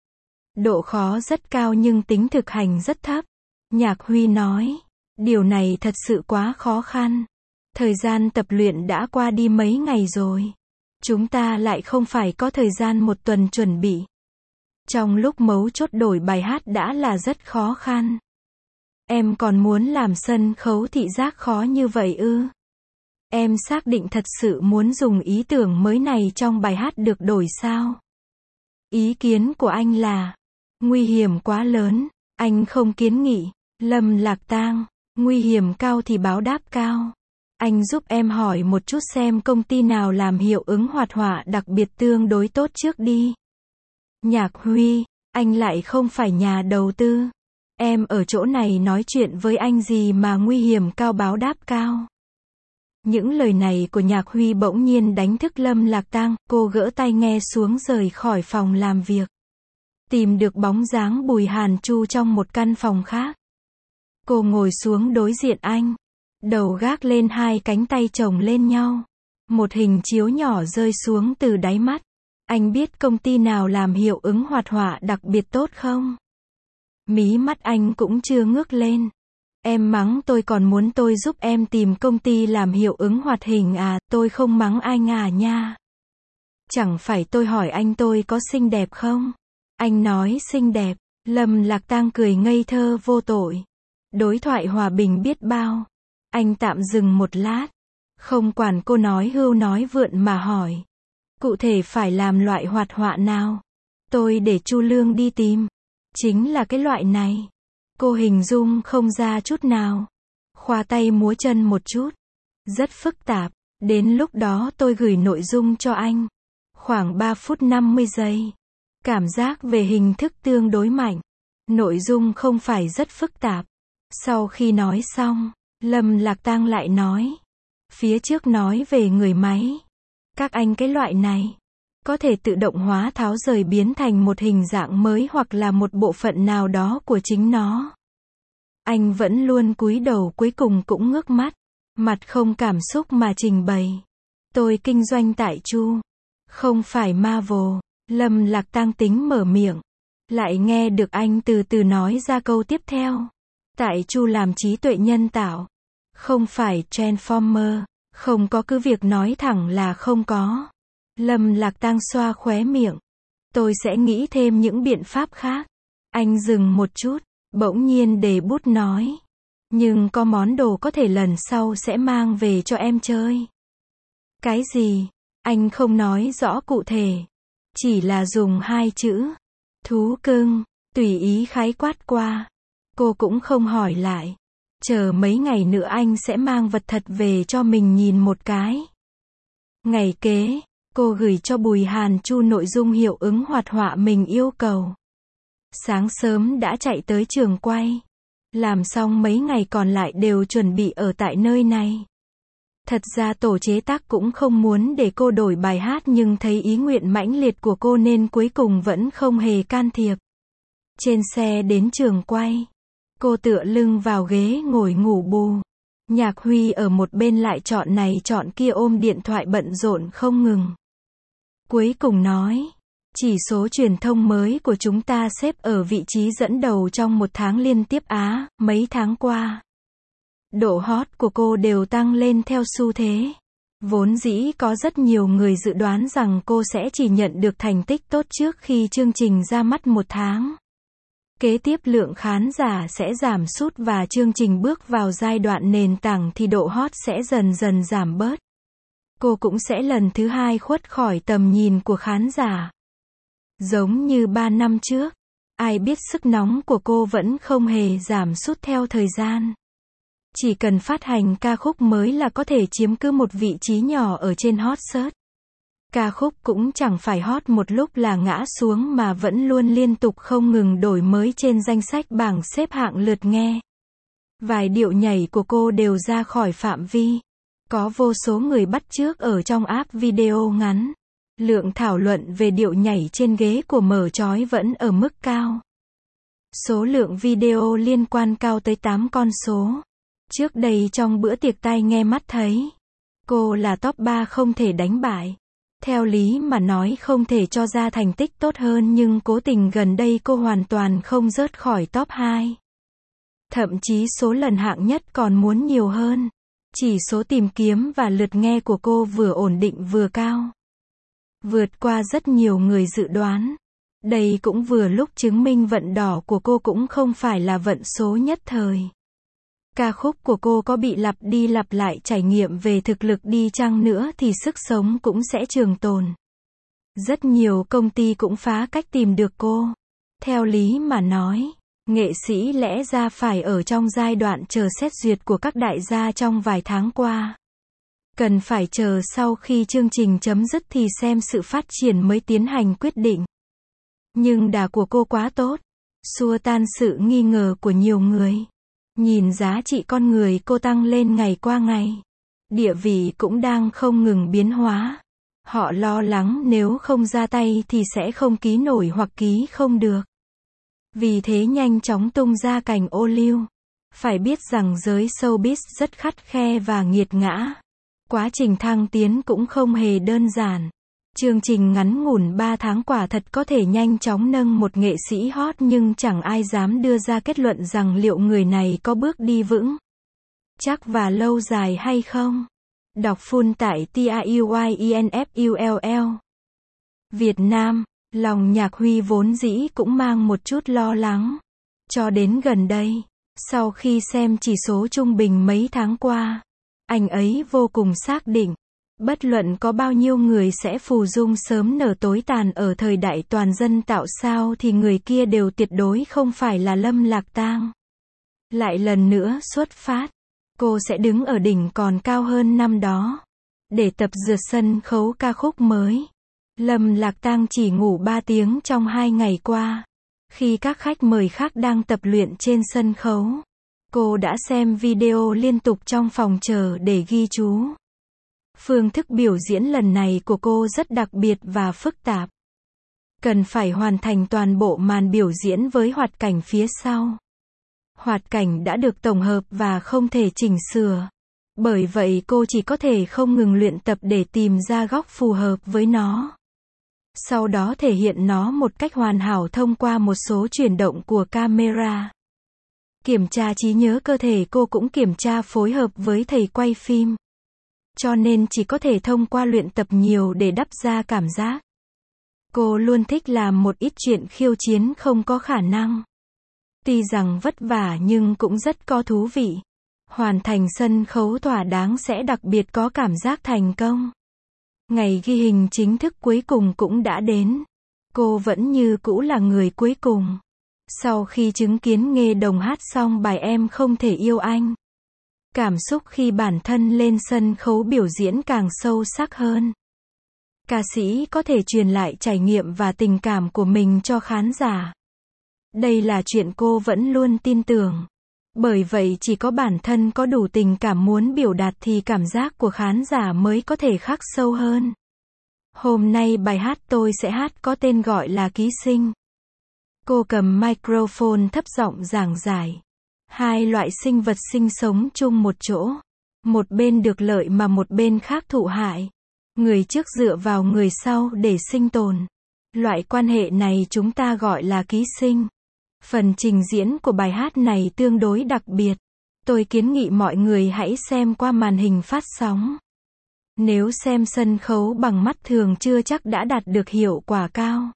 Độ khó rất cao nhưng tính thực hành rất thấp. Nhạc Huy nói, điều này thật sự quá khó khăn. Thời gian tập luyện đã qua đi mấy ngày rồi. Chúng ta lại không phải có thời gian một tuần chuẩn bị. Trong lúc mấu chốt đổi bài hát đã là rất khó khăn. Em còn muốn làm sân khấu thị giác khó như vậy ư? Em xác định thật sự muốn dùng ý tưởng mới này trong bài hát được đổi sao? Ý kiến của anh là nguy hiểm quá lớn, anh không kiến nghị. Lâm Lạc Tang, nguy hiểm cao thì báo đáp cao. Anh giúp em hỏi một chút xem công ty nào làm hiệu ứng hoạt họa đặc biệt tương đối tốt trước đi. Nhạc Huy, anh lại không phải nhà đầu tư. Em ở chỗ này nói chuyện với anh gì mà nguy hiểm cao báo đáp cao. Những lời này của Nhạc Huy bỗng nhiên đánh thức Lâm Lạc Tang, cô gỡ tai nghe xuống rời khỏi phòng làm việc. Tìm được bóng dáng Bùi Hàn Chu trong một căn phòng khác. Cô ngồi xuống đối diện anh. Đầu gác lên hai cánh tay chồng lên nhau. Một hình chiếu nhỏ rơi xuống từ đáy mắt. Anh biết công ty nào làm hiệu ứng hoạt họa đặc biệt tốt không? Mí mắt anh cũng chưa ngước lên. Em mắng tôi còn muốn tôi giúp em tìm công ty làm hiệu ứng hoạt hình à, tôi không mắng anh à nha. Chẳng phải tôi hỏi anh tôi có xinh đẹp không? Anh nói xinh đẹp. Lâm Lạc Tang cười ngây thơ vô tội. Đối thoại hòa bình biết bao. Anh tạm dừng một lát. Không quản cô nói hưu nói vượn mà hỏi. Cụ thể phải làm loại hoạt họa nào? Tôi để Chu Lương đi tìm. Chính là cái loại này. Cô hình dung không ra chút nào. Khoa tay múa chân một chút. Rất phức tạp. Đến lúc đó tôi gửi nội dung cho anh. Khoảng ba phút năm mươi giây. Cảm giác về hình thức tương đối mạnh. Nội dung không phải rất phức tạp. Sau khi nói xong, Lâm Lạc Tang lại nói. Phía trước nói về người máy. Các anh cái loại này có thể tự động hóa tháo rời biến thành một hình dạng mới hoặc là một bộ phận nào đó của chính nó. Anh vẫn luôn cúi đầu cuối cùng cũng ngước mắt. Mặt không cảm xúc mà trình bày. Tôi kinh doanh tại Chu. Không phải Marvel. Lâm Lạc Tang tính mở miệng, lại nghe được anh từ từ nói ra câu tiếp theo. Tại Chu làm trí tuệ nhân tạo, không phải Transformer, không có, cứ việc nói thẳng là không có. Lâm Lạc Tang xoa khóe miệng. Tôi sẽ nghĩ thêm những biện pháp khác. Anh dừng một chút, bỗng nhiên để bút nói. Nhưng có món đồ có thể lần sau sẽ mang về cho em chơi. Cái gì? Anh không nói rõ cụ thể. Chỉ là dùng hai chữ. Thú cưng, tùy ý khái quát qua. Cô cũng không hỏi lại. Chờ mấy ngày nữa anh sẽ mang vật thật về cho mình nhìn một cái. Ngày kế, cô gửi cho Bùi Hàn Chu nội dung hiệu ứng hoạt họa mình yêu cầu. Sáng sớm đã chạy tới trường quay. Làm xong mấy ngày còn lại đều chuẩn bị ở tại nơi này. Thật ra tổ chế tác cũng không muốn để cô đổi bài hát nhưng thấy ý nguyện mãnh liệt của cô nên cuối cùng vẫn không hề can thiệp. Trên xe đến trường quay, cô tựa lưng vào ghế ngồi ngủ bù. Nhạc Huy ở một bên lại chọn này chọn kia ôm điện thoại bận rộn không ngừng. Cuối cùng nói, chỉ số truyền thông mới của chúng ta xếp ở vị trí dẫn đầu trong một tháng liên tiếp Á, mấy tháng qua. Độ hot của cô đều tăng lên theo xu thế. Vốn dĩ có rất nhiều người dự đoán rằng cô sẽ chỉ nhận được thành tích tốt trước khi chương trình ra mắt một tháng. Kế tiếp lượng khán giả sẽ giảm sút và chương trình bước vào giai đoạn nền tảng thì độ hot sẽ dần dần giảm bớt. Cô cũng sẽ lần thứ hai khuất khỏi tầm nhìn của khán giả. Giống như ba năm trước, ai biết sức nóng của cô vẫn không hề giảm sút theo thời gian. Chỉ cần phát hành ca khúc mới là có thể chiếm cứ một vị trí nhỏ ở trên hot search. Ca khúc cũng chẳng phải hot một lúc là ngã xuống mà vẫn luôn liên tục không ngừng đổi mới trên danh sách bảng xếp hạng lượt nghe. Vài điệu nhảy của cô đều ra khỏi phạm vi. Có vô số người bắt chước ở trong app video ngắn. Lượng thảo luận về điệu nhảy trên ghế của Mở Chói vẫn ở mức cao. Số lượng video liên quan cao tới tám con số. Trước đây trong bữa tiệc tai nghe mắt thấy, cô là top ba không thể đánh bại. Theo lý mà nói không thể cho ra thành tích tốt hơn nhưng cố tình gần đây cô hoàn toàn không rớt khỏi top hai. Thậm chí số lần hạng nhất còn muốn nhiều hơn. Chỉ số tìm kiếm và lượt nghe của cô vừa ổn định vừa cao. Vượt qua rất nhiều người dự đoán. Đây cũng vừa lúc chứng minh vận đỏ của cô cũng không phải là vận số nhất thời. Ca khúc của cô có bị lặp đi lặp lại trải nghiệm về thực lực đi chăng nữa thì sức sống cũng sẽ trường tồn. Rất nhiều công ty cũng phá cách tìm được cô. Theo lý mà nói, nghệ sĩ lẽ ra phải ở trong giai đoạn chờ xét duyệt của các đại gia trong vài tháng qua. Cần phải chờ sau khi chương trình chấm dứt thì xem sự phát triển mới tiến hành quyết định. Nhưng đà của cô quá tốt, xua tan sự nghi ngờ của nhiều người. Nhìn giá trị con người cô tăng lên ngày qua ngày. Địa vị cũng đang không ngừng biến hóa. Họ lo lắng nếu không ra tay thì sẽ không ký nổi hoặc ký không được. Vì thế nhanh chóng tung ra cành ô liu. Phải biết rằng giới showbiz rất khắt khe và nghiệt ngã. Quá trình thăng tiến cũng không hề đơn giản. Chương trình ngắn ngủn ba tháng quả thật có thể nhanh chóng nâng một nghệ sĩ hot nhưng chẳng ai dám đưa ra kết luận rằng liệu người này có bước đi vững chắc và lâu dài hay không. Đọc full tại TIUYINFULL. Việt Nam, lòng Nhạc Huy vốn dĩ cũng mang một chút lo lắng. Cho đến gần đây, sau khi xem chỉ số trung bình mấy tháng qua, anh ấy vô cùng xác định. Bất luận có bao nhiêu người sẽ phù dung sớm nở tối tàn ở thời đại toàn dân tạo sao thì người kia đều tuyệt đối không phải là Lâm Lạc Tang. Lại lần nữa xuất phát, cô sẽ đứng ở đỉnh còn cao hơn năm đó. Để tập dượt sân khấu ca khúc mới, Lâm Lạc Tang chỉ ngủ ba tiếng trong hai ngày qua. Khi các khách mời khác đang tập luyện trên sân khấu, cô đã xem video liên tục trong phòng chờ để ghi chú. Phương thức biểu diễn lần này của cô rất đặc biệt và phức tạp. Cần phải hoàn thành toàn bộ màn biểu diễn với hoạt cảnh phía sau. Hoạt cảnh đã được tổng hợp và không thể chỉnh sửa. Bởi vậy cô chỉ có thể không ngừng luyện tập để tìm ra góc phù hợp với nó. sau đó thể hiện nó một cách hoàn hảo thông qua một số chuyển động của camera. Kiểm tra trí nhớ cơ thể, cô cũng kiểm tra phối hợp với thầy quay phim. Cho nên chỉ có thể thông qua luyện tập nhiều để đắp ra cảm giác. Cô luôn thích làm một ít chuyện khiêu chiến không có khả năng. Tuy rằng vất vả nhưng cũng rất có thú vị. Hoàn thành sân khấu thỏa đáng sẽ đặc biệt có cảm giác thành công. Ngày ghi hình chính thức cuối cùng cũng đã đến. Cô vẫn như cũ là người cuối cùng. Sau khi chứng kiến Nghê Đồng hát xong bài Em Không Thể Yêu Anh, cảm xúc khi bản thân lên sân khấu biểu diễn càng sâu sắc hơn. Ca sĩ có thể truyền lại trải nghiệm và tình cảm của mình cho khán giả. Đây là chuyện cô vẫn luôn tin tưởng. Bởi vậy chỉ có bản thân có đủ tình cảm muốn biểu đạt thì cảm giác của khán giả mới có thể khắc sâu hơn. Hôm nay bài hát tôi sẽ hát có tên gọi là Ký Sinh. Cô cầm microphone thấp giọng giảng giải. Hai loại sinh vật sinh sống chung một chỗ. Một bên được lợi mà một bên khác thụ hại. Người trước dựa vào người sau để sinh tồn. Loại quan hệ này chúng ta gọi là ký sinh. Phần trình diễn của bài hát này tương đối đặc biệt. Tôi kiến nghị mọi người hãy xem qua màn hình phát sóng. Nếu xem sân khấu bằng mắt thường chưa chắc đã đạt được hiệu quả cao.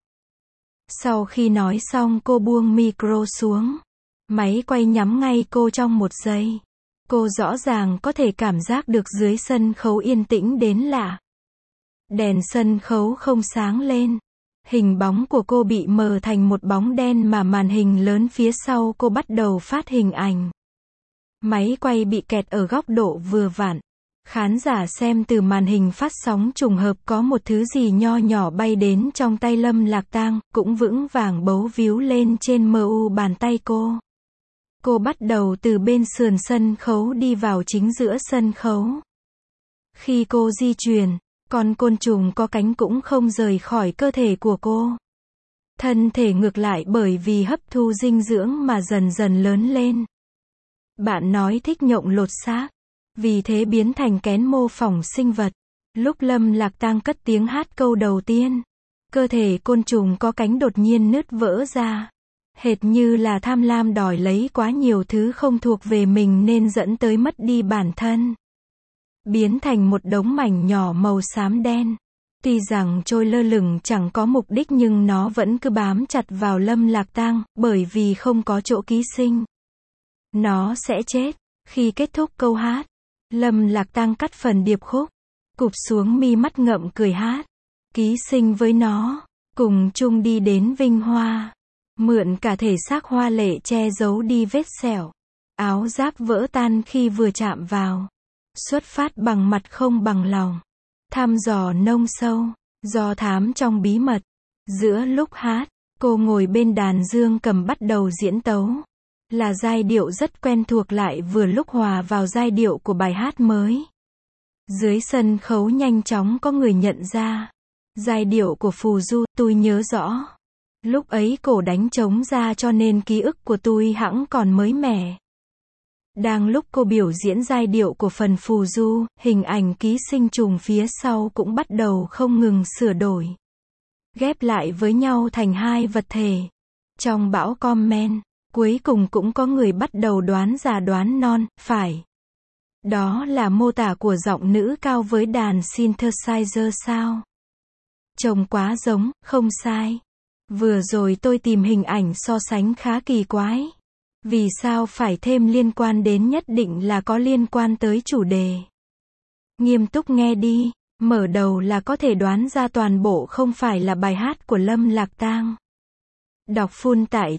Sau khi nói xong cô buông micro xuống. Máy quay nhắm ngay cô trong một giây. Cô rõ ràng có thể cảm giác được dưới sân khấu yên tĩnh đến lạ. Đèn sân khấu không sáng lên. Hình bóng của cô bị mờ thành một bóng đen mà màn hình lớn phía sau cô bắt đầu phát hình ảnh. Máy quay bị kẹt ở góc độ vừa vặn. Khán giả xem từ màn hình phát sóng trùng hợp có một thứ gì nho nhỏ bay đến trong tay Lâm Lạc Tang, cũng vững vàng bấu víu lên trên mu bàn tay cô. Cô bắt đầu từ bên sườn sân khấu đi vào chính giữa sân khấu. Khi cô di chuyển, con côn trùng có cánh cũng không rời khỏi cơ thể của cô. Thân thể ngược lại bởi vì hấp thu dinh dưỡng mà dần dần lớn lên. Bạn nói thích nhộng lột xác, vì thế biến thành kén mô phỏng sinh vật. Lúc Lâm Lạc Tang cất tiếng hát câu đầu tiên, cơ thể côn trùng có cánh đột nhiên nứt vỡ ra. Hệt như là tham lam đòi lấy quá nhiều thứ không thuộc về mình nên dẫn tới mất đi bản thân. Biến thành một đống mảnh nhỏ màu xám đen. Tuy rằng trôi lơ lửng chẳng có mục đích nhưng nó vẫn cứ bám chặt vào Lâm Lạc Tang, bởi vì không có chỗ ký sinh. Nó sẽ chết. Khi kết thúc câu hát, Lâm Lạc Tang cắt phần điệp khúc, cụp xuống mi mắt ngậm cười hát. Ký sinh với nó, cùng chung đi đến vinh hoa. Mượn cả thể xác hoa lệ che giấu đi vết sẹo. Áo giáp vỡ tan khi vừa chạm vào. Xuất phát bằng mặt không bằng lòng. Thăm dò nông sâu, do thám trong bí mật. Giữa lúc hát, cô ngồi bên đàn dương cầm bắt đầu diễn tấu. Là giai điệu rất quen thuộc lại vừa lúc hòa vào giai điệu của bài hát mới. Dưới sân khấu nhanh chóng có người nhận ra. Giai điệu của Phù Du, tôi nhớ rõ. Lúc ấy cổ đánh trống ra cho nên ký ức của tôi hẵng còn mới mẻ. Đang lúc cô biểu diễn giai điệu của phần Phù Du, hình ảnh ký sinh trùng phía sau cũng bắt đầu không ngừng sửa đổi. Ghép lại với nhau thành hai vật thể. Trong bão comment, cuối cùng cũng có người bắt đầu đoán già đoán non, phải. Đó là mô tả của giọng nữ cao với đàn synthesizer sao? Trông quá giống, không sai. Vừa rồi tôi tìm hình ảnh so sánh khá kỳ quái. Vì sao phải thêm liên quan đến nhất định là có liên quan tới chủ đề. Nghiêm túc nghe đi, mở đầu là có thể đoán ra toàn bộ không phải là bài hát của Lâm Lạc Tang. Đọc full tại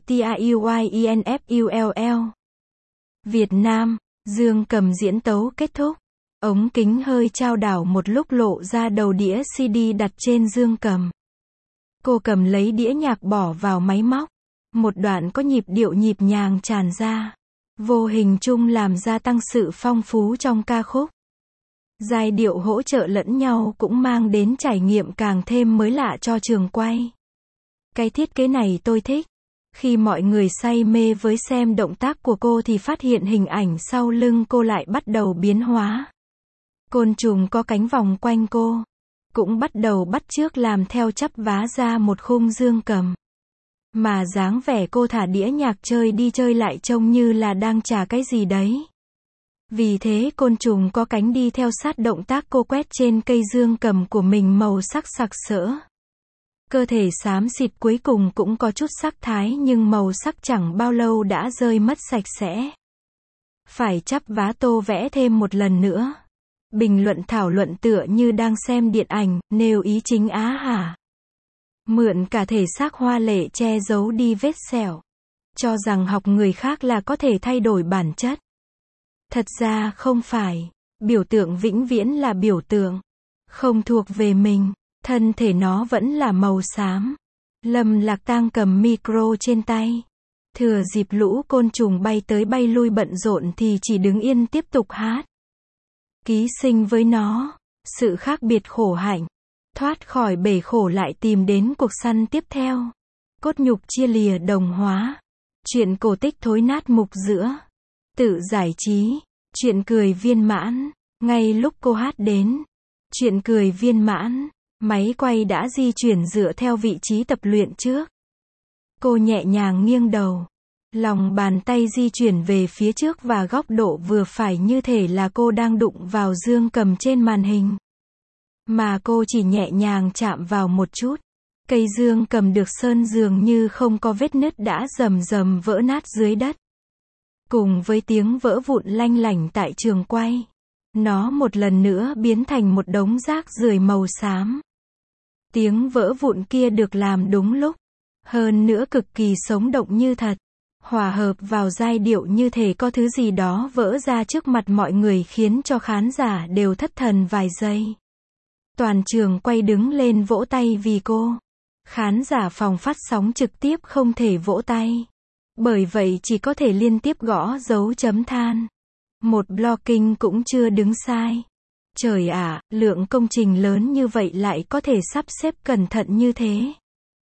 TAUYINFULL. Việt Nam, dương cầm diễn tấu kết thúc. Ống kính hơi chao đảo một lúc lộ ra đầu đĩa xê đê đặt trên dương cầm. Cô cầm lấy đĩa nhạc bỏ vào máy móc. Một đoạn có nhịp điệu nhịp nhàng tràn ra. Vô hình chung làm gia tăng sự phong phú trong ca khúc. Giai điệu hỗ trợ lẫn nhau cũng mang đến trải nghiệm càng thêm mới lạ cho trường quay. Cái thiết kế này tôi thích. Khi mọi người say mê với xem động tác của cô thì phát hiện hình ảnh sau lưng cô lại bắt đầu biến hóa. Côn trùng có cánh vòng quanh cô. cũng bắt đầu bắt chước làm theo chắp vá ra một khung dương cầm. Mà dáng vẻ cô thả đĩa nhạc chơi đi chơi lại trông như là đang trả cái gì đấy. Vì thế côn trùng có cánh đi theo sát động tác cô quét trên cây dương cầm của mình màu sắc sặc sỡ. Cơ thể xám xịt cuối cùng cũng có chút sắc thái nhưng màu sắc chẳng bao lâu đã rơi mất sạch sẽ. Phải chắp vá tô vẽ thêm một lần nữa. Bình luận thảo luận tựa như đang xem điện ảnh, nêu ý chính á hả. Mượn cả thể xác hoa lệ che giấu đi vết sẹo. Cho rằng học người khác là có thể thay đổi bản chất. Thật ra không phải. Biểu tượng vĩnh viễn là biểu tượng. Không thuộc về mình. Thân thể nó vẫn là màu xám. Lâm Lạc Tang cầm micro trên tay. Thừa dịp lũ côn trùng bay tới bay lui bận rộn thì chỉ đứng yên tiếp tục hát. Ký sinh với nó. Sự khác biệt khổ hạnh. Thoát khỏi bể khổ lại tìm đến cuộc săn tiếp theo. Cốt nhục chia lìa đồng hóa. Chuyện cổ tích thối nát mục giữa. Tự giải trí. Chuyện cười viên mãn. Ngay lúc cô hát đến. Chuyện cười viên mãn. Máy quay đã di chuyển dựa theo vị trí tập luyện trước. Cô nhẹ nhàng nghiêng đầu. Lòng bàn tay di chuyển về phía trước và góc độ vừa phải như thể là cô đang đụng vào dương cầm trên màn hình. Mà cô chỉ nhẹ nhàng chạm vào một chút. Cây dương cầm được sơn dường như không có vết nứt đã rầm rầm vỡ nát dưới đất. Cùng với tiếng vỡ vụn lanh lảnh tại trường quay. Nó một lần nữa biến thành một đống rác rưởi màu xám. Tiếng vỡ vụn kia được làm đúng lúc. Hơn nữa cực kỳ sống động như thật. Hòa hợp vào giai điệu như thể có thứ gì đó vỡ ra trước mặt mọi người khiến cho khán giả đều thất thần vài giây. Toàn trường quay đứng lên vỗ tay vì cô. Khán giả phòng phát sóng trực tiếp không thể vỗ tay. Bởi vậy chỉ có thể liên tiếp gõ dấu chấm than. Một blocking cũng chưa đứng sai. Trời ạ, lượng công trình lớn như vậy lại có thể sắp xếp cẩn thận như thế.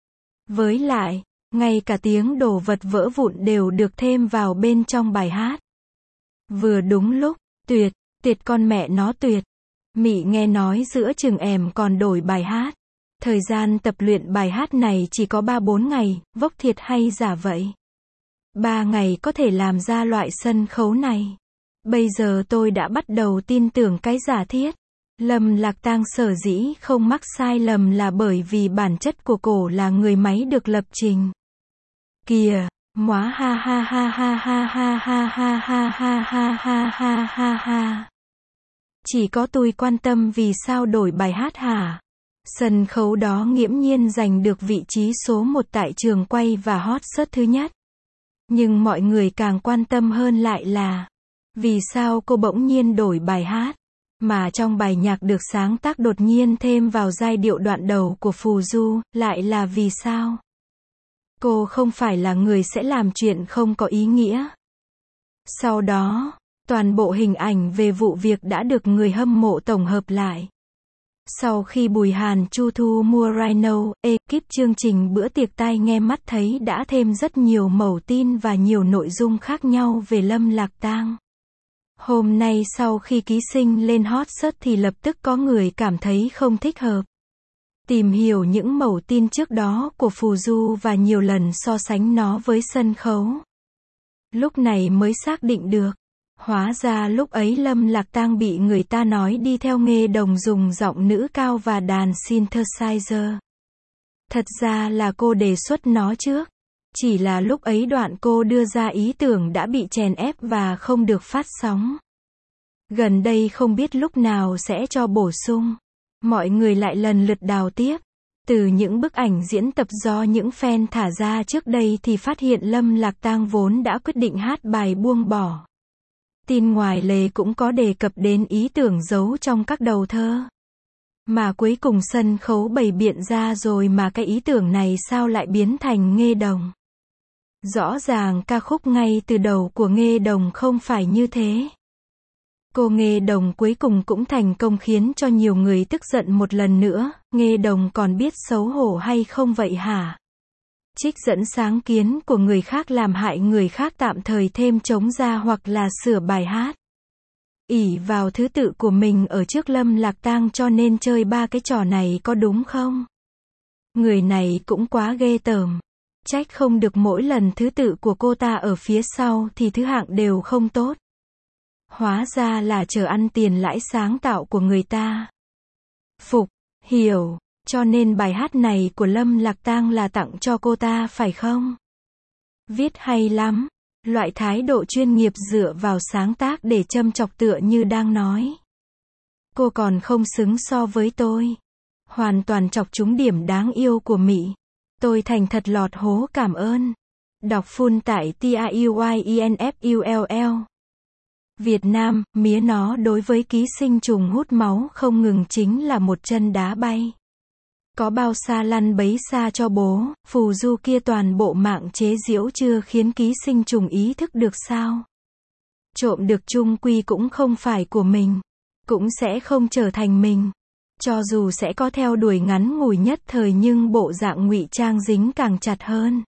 Với lại, ngay cả tiếng đồ vật vỡ vụn đều được thêm vào bên trong bài hát. Vừa đúng lúc, tuyệt, tuyệt con mẹ nó tuyệt. Mị nghe nói giữa chừng em còn đổi bài hát. Thời gian tập luyện bài hát này chỉ có ba bốn ngày, vốc thiệt hay giả vậy? ba ngày có thể làm ra loại sân khấu này. Bây giờ tôi đã bắt đầu tin tưởng cái giả thiết. Lâm Lạc Tang sở dĩ không mắc sai lầm là bởi vì bản chất của cổ là người máy được lập trình. Kìa, móa ha ha ha ha ha ha ha ha ha ha ha ha ha ha ha. Chỉ có tôi quan tâm vì sao đổi bài hát hả? Sân khấu đó nghiễm nhiên giành được vị trí số một tại trường quay và hot search thứ nhất. Nhưng mọi người càng quan tâm hơn lại là vì sao cô bỗng nhiên đổi bài hát, mà trong bài nhạc được sáng tác đột nhiên thêm vào giai điệu đoạn đầu của Phù Du, lại là vì sao? Cô không phải là người sẽ làm chuyện không có ý nghĩa. Sau đó, toàn bộ hình ảnh về vụ việc đã được người hâm mộ tổng hợp lại. Sau khi Bùi Hàn Chu thu mua Rhino, ekip chương trình bữa tiệc tai nghe mắt thấy đã thêm rất nhiều mẩu tin và nhiều nội dung khác nhau về Lâm Lạc Tang. Hôm nay sau khi ký sinh lên hot search thì lập tức có người cảm thấy không thích hợp. Tìm hiểu những mẩu tin trước đó của Phù Du và nhiều lần so sánh nó với sân khấu. Lúc này mới xác định được. Hóa ra lúc ấy Lâm Lạc Tang bị người ta nói đi theo nghề đồng dùng giọng nữ cao và đàn synthesizer. Thật ra là cô đề xuất nó trước. Chỉ là lúc ấy đoạn cô đưa ra ý tưởng đã bị chèn ép và không được phát sóng. Gần đây không biết lúc nào sẽ cho bổ sung. Mọi người lại lần lượt đào tiếp. Từ những bức ảnh diễn tập do những fan thả ra trước đây thì phát hiện Lâm Lạc Tang vốn đã quyết định hát bài buông bỏ. Tin ngoài lề cũng có đề cập đến ý tưởng giấu trong các đầu thơ. Mà cuối cùng sân khấu bày biện ra rồi mà cái ý tưởng này sao lại biến thành Nghê Đồng. Rõ ràng ca khúc ngay từ đầu của Nghê Đồng không phải như thế. Cô Nghê Đồng cuối cùng cũng thành công khiến cho nhiều người tức giận một lần nữa. Nghê Đồng còn biết xấu hổ hay không vậy hả? Trích dẫn sáng kiến của người khác làm hại người khác tạm thời thêm trống ra hoặc là sửa bài hát. ỷ vào thứ tự của mình ở trước Lâm Lạc Tang cho nên chơi ba cái trò này có đúng không? Người này cũng quá ghê tởm. Trách không được mỗi lần thứ tự của cô ta ở phía sau thì thứ hạng đều không tốt. Hóa ra là chờ ăn tiền lãi sáng tạo của người ta. Phục, hiểu, cho nên bài hát này của Lâm Lạc Tang là tặng cho cô ta phải không? Viết hay lắm. Loại thái độ chuyên nghiệp dựa vào sáng tác để châm chọc tựa như đang nói. Cô còn không xứng so với tôi. Hoàn toàn chọc trúng điểm đáng yêu của Mỹ. Tôi thành thật lọt hố cảm ơn. Đọc full tại TIUYINFULL. Việt Nam, mía nó đối với ký sinh trùng hút máu không ngừng chính là một chân đá bay. Có bao xa lăn bấy xa cho bố, phù du kia toàn bộ mạng chế giễu chưa khiến ký sinh trùng ý thức được sao. Trộm được chung quy cũng không phải của mình, cũng sẽ không trở thành mình. Cho dù sẽ có theo đuổi ngắn ngủi nhất thời nhưng bộ dạng ngụy trang dính càng chặt hơn.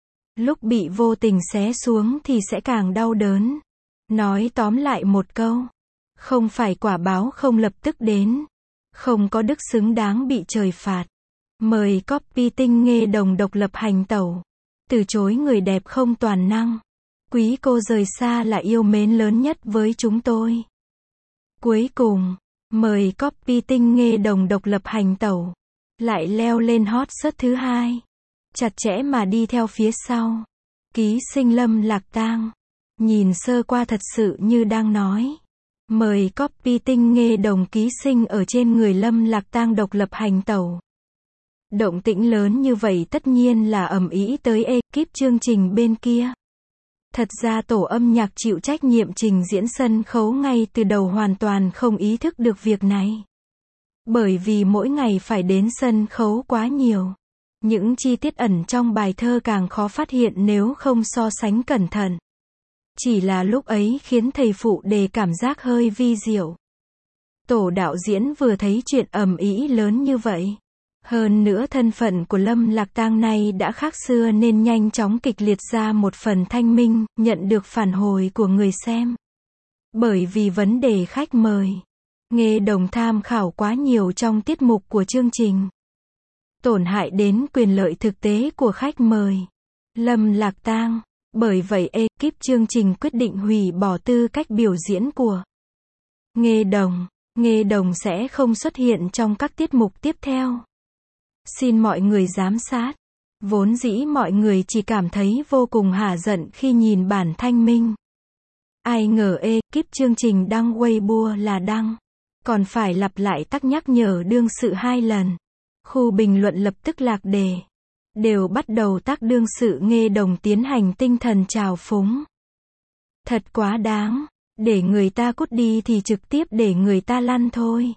Lúc bị vô tình xé xuống thì sẽ càng đau đớn. Nói tóm lại một câu, không phải quả báo không lập tức đến, không có đức xứng đáng bị trời phạt. Mời copy tinh nghê đồng độc lập hành tẩu. Từ chối người đẹp không toàn năng. Quý cô rời xa là yêu mến lớn nhất với chúng tôi. Cuối cùng, mời copy tinh nghê đồng độc lập hành tẩu. Lại leo lên hot search thứ hai. Chặt chẽ mà đi theo phía sau. Ký sinh Lâm Lạc Tang. Nhìn sơ qua thật sự như đang nói. Mời copy tinh nghê đồng ký sinh ở trên người Lâm Lạc Tang độc lập hành tẩu. Động tĩnh lớn như vậy tất nhiên là ầm ĩ tới ekip chương trình bên kia. Thật ra tổ âm nhạc chịu trách nhiệm trình diễn sân khấu ngay từ đầu hoàn toàn không ý thức được việc này. Bởi vì mỗi ngày phải đến sân khấu quá nhiều. Những chi tiết ẩn trong bài thơ càng khó phát hiện nếu không so sánh cẩn thận. Chỉ là lúc ấy khiến thầy phụ đề cảm giác hơi vi diệu. Tổ đạo diễn vừa thấy chuyện ầm ĩ lớn như vậy. Hơn nữa thân phận của Lâm Lạc Tang này đã khác xưa nên nhanh chóng kịch liệt ra một phần thanh minh, nhận được phản hồi của người xem. Bởi vì vấn đề khách mời, nghê đồng tham khảo quá nhiều trong tiết mục của chương trình. Tổn hại đến quyền lợi thực tế của khách mời, Lâm Lạc Tang. Bởi vậy ekip chương trình quyết định hủy bỏ tư cách biểu diễn của nghê đồng. Nghê đồng sẽ không xuất hiện trong các tiết mục tiếp theo. Xin mọi người giám sát. Vốn dĩ mọi người chỉ cảm thấy vô cùng hả giận khi nhìn bản thanh minh. Ai ngờ ekip chương trình đăng Weibo là đăng. Còn phải lặp lại tắc nhắc nhở đương sự hai lần. Khu bình luận lập tức lạc đề. Đều bắt đầu tác đương sự nghê đồng tiến hành tinh thần trào phúng. Thật quá đáng. Để người ta cút đi thì trực tiếp để người ta lăn thôi.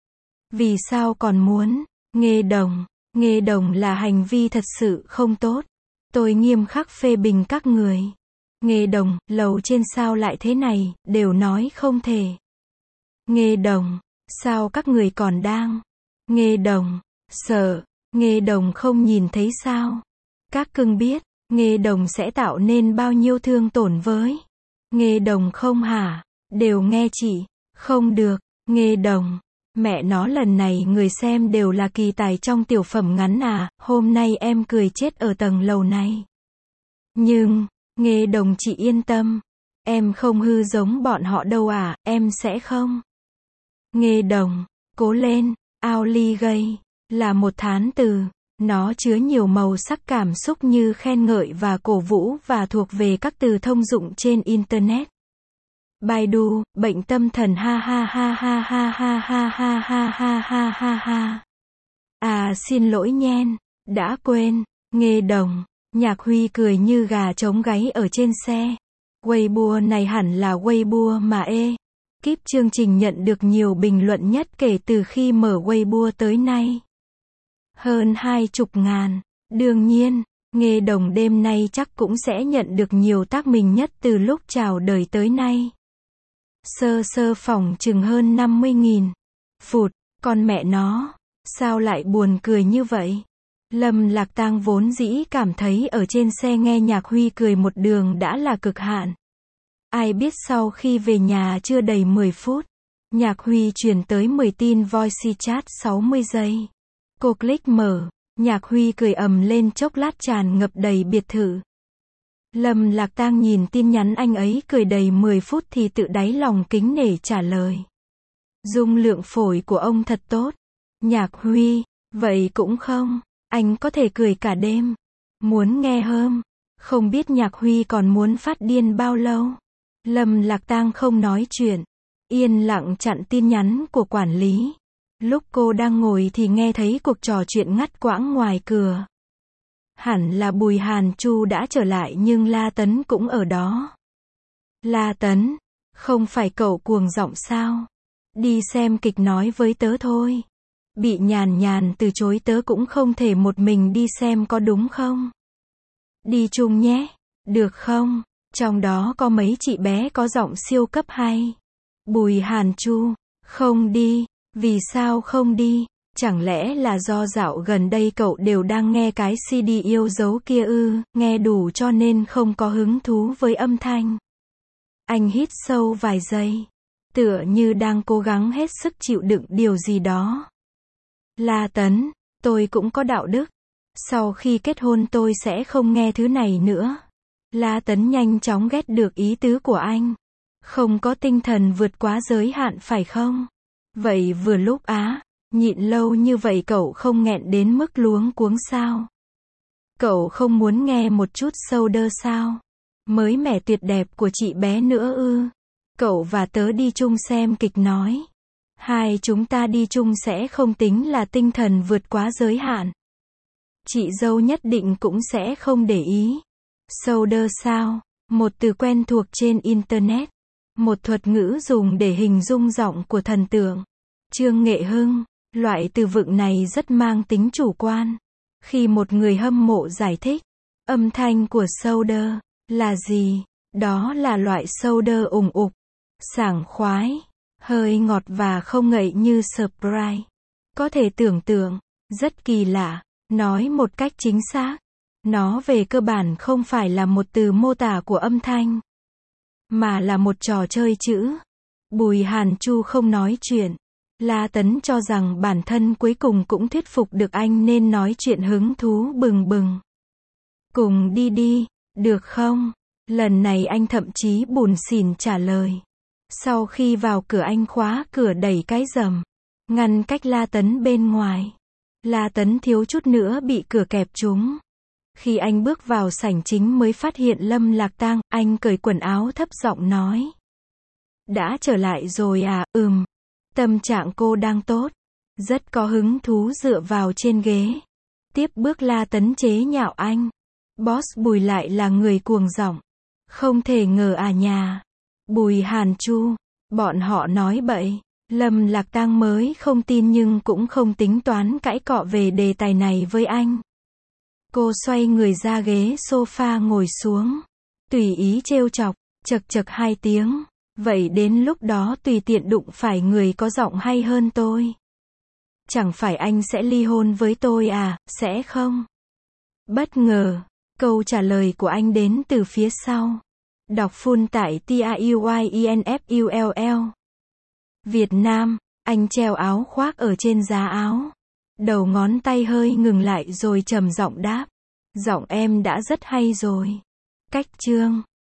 Vì sao còn muốn nghê đồng? Nghê đồng là hành vi thật sự không tốt. Tôi nghiêm khắc phê bình các người. Nghê đồng, lầu trên sao lại thế này, đều nói không thể. Nghê đồng, sao các người còn đang? Nghê đồng, sợ, nghê đồng không nhìn thấy sao? Các cưng biết, nghê đồng sẽ tạo nên bao nhiêu thương tổn với? Nghê đồng không hả? Đều nghe chị, không được, nghê đồng. Mẹ nó lần này người xem đều là kỳ tài trong tiểu phẩm ngắn à, hôm nay em cười chết ở tầng lầu này. Nhưng, nghê đồng chị yên tâm, em không hư giống bọn họ đâu à, em sẽ không. Nghê đồng, cố lên, ao ly gây, là một thán từ, nó chứa nhiều màu sắc cảm xúc như khen ngợi và cổ vũ và thuộc về các từ thông dụng trên Internet. Baidu, bệnh tâm thần ha ha ha ha ha ha ha ha ha ha ha ha ha. À xin lỗi nhen, đã quên, nghê đồng, Nhạc Huy cười như gà trống gáy ở trên xe. Weibo này hẳn là Weibo mà ê. Kíp chương trình nhận được nhiều bình luận nhất kể từ khi mở Weibo tới nay. Hơn hai chục ngàn. Đương nhiên, nghê đồng đêm nay chắc cũng sẽ nhận được nhiều tác mình nhất từ lúc chào đời tới nay. Sơ sơ phỏng chừng hơn năm mươi nghìn. Phụt, con mẹ nó, sao lại buồn cười như vậy? Lâm Lạc Tang vốn dĩ cảm thấy ở trên xe nghe Nhạc Huy cười một đường đã là cực hạn. Ai biết sau khi về nhà chưa đầy mười phút, Nhạc Huy truyền tới mười tin voice chat sáu mươi giây. Cô click mở, Nhạc Huy cười ầm lên chốc lát tràn ngập đầy biệt thự. Lâm Lạc Tang nhìn tin nhắn anh ấy cười đầy mười phút thì tự đáy lòng kính nể trả lời. Dung lượng phổi của ông thật tốt. Nhạc Huy, vậy cũng không, anh có thể cười cả đêm. Muốn nghe hơn? Không biết Nhạc Huy còn muốn phát điên bao lâu. Lâm Lạc Tang không nói chuyện, yên lặng chặn tin nhắn của quản lý. Lúc cô đang ngồi thì nghe thấy cuộc trò chuyện ngắt quãng ngoài cửa. Hẳn là Bùi Hàn Chu đã trở lại nhưng La Tấn cũng ở đó. La Tấn, không phải cậu cuồng giọng sao? Đi xem kịch nói với tớ thôi. Bị Nhàn Nhàn từ chối tớ cũng không thể một mình đi xem có đúng không? Đi chung nhé, được không? Trong đó có mấy chị bé có giọng siêu cấp hay. Bùi Hàn Chu, không đi, vì sao không đi? Chẳng lẽ là do dạo gần đây cậu đều đang nghe cái xê đê yêu dấu kia ư, nghe đủ cho nên không có hứng thú với âm thanh. Anh hít sâu vài giây, tựa như đang cố gắng hết sức chịu đựng điều gì đó. La Tấn, tôi cũng có đạo đức. Sau khi kết hôn tôi sẽ không nghe thứ này nữa. La Tấn nhanh chóng ghét được ý tứ của anh. Không có tinh thần vượt quá giới hạn phải không? Vậy vừa lúc á, nhịn lâu như vậy cậu không nghẹn đến mức luống cuống sao? Cậu không muốn nghe một chút Soulder sao? Mới mẻ tuyệt đẹp của chị bé nữa ư? Cậu và tớ đi chung xem kịch nói. Hai chúng ta đi chung sẽ không tính là tinh thần vượt quá giới hạn. Chị dâu nhất định cũng sẽ không để ý. Soulder sao? Một từ quen thuộc trên Internet. Một thuật ngữ dùng để hình dung giọng của thần tượng. Trương Nghệ Hưng, loại từ vựng này rất mang tính chủ quan. Khi một người hâm mộ giải thích, âm thanh của Soulder là gì? Đó là loại Soulder ủng ục, sảng khoái, hơi ngọt và không ngậy như Sprite. Có thể tưởng tượng, rất kỳ lạ, nói một cách chính xác. Nó về cơ bản không phải là một từ mô tả của âm thanh, mà là một trò chơi chữ. Bùi Hàn Chu không nói chuyện. La Tấn cho rằng bản thân cuối cùng cũng thuyết phục được anh nên nói chuyện hứng thú bừng bừng. Cùng đi đi, được không? Lần này anh thậm chí bủn xỉn trả lời. Sau khi vào cửa anh khóa cửa đẩy cái rầm, ngăn cách La Tấn bên ngoài. La Tấn thiếu chút nữa bị cửa kẹp trúng. Khi anh bước vào sảnh chính mới phát hiện Lâm Lạc Tang, anh cởi quần áo thấp giọng nói. Đã trở lại rồi à, ừm. Tâm trạng cô đang tốt. Rất có hứng thú dựa vào trên ghế. Tiếp bước La Tấn chế nhạo anh. Boss Bùi lại là người cuồng giọng. Không thể ngờ à nhà. Bùi Hàn Chu, bọn họ nói bậy. Lâm Lạc Tang mới không tin nhưng cũng không tính toán cãi cọ về đề tài này với anh. Cô xoay người ra ghế sofa ngồi xuống. Tùy ý trêu chọc, chật chật hai tiếng. Vậy đến lúc đó tùy tiện đụng phải người có giọng hay hơn tôi. Chẳng phải anh sẽ ly hôn với tôi à, sẽ không? Bất ngờ, câu trả lời của anh đến từ phía sau. Đọc full tại T A U Y E N F U L L. Việt Nam, anh treo áo khoác ở trên giá áo. Đầu ngón tay hơi ngừng lại rồi trầm giọng đáp. Giọng em đã rất hay rồi. Cách chương.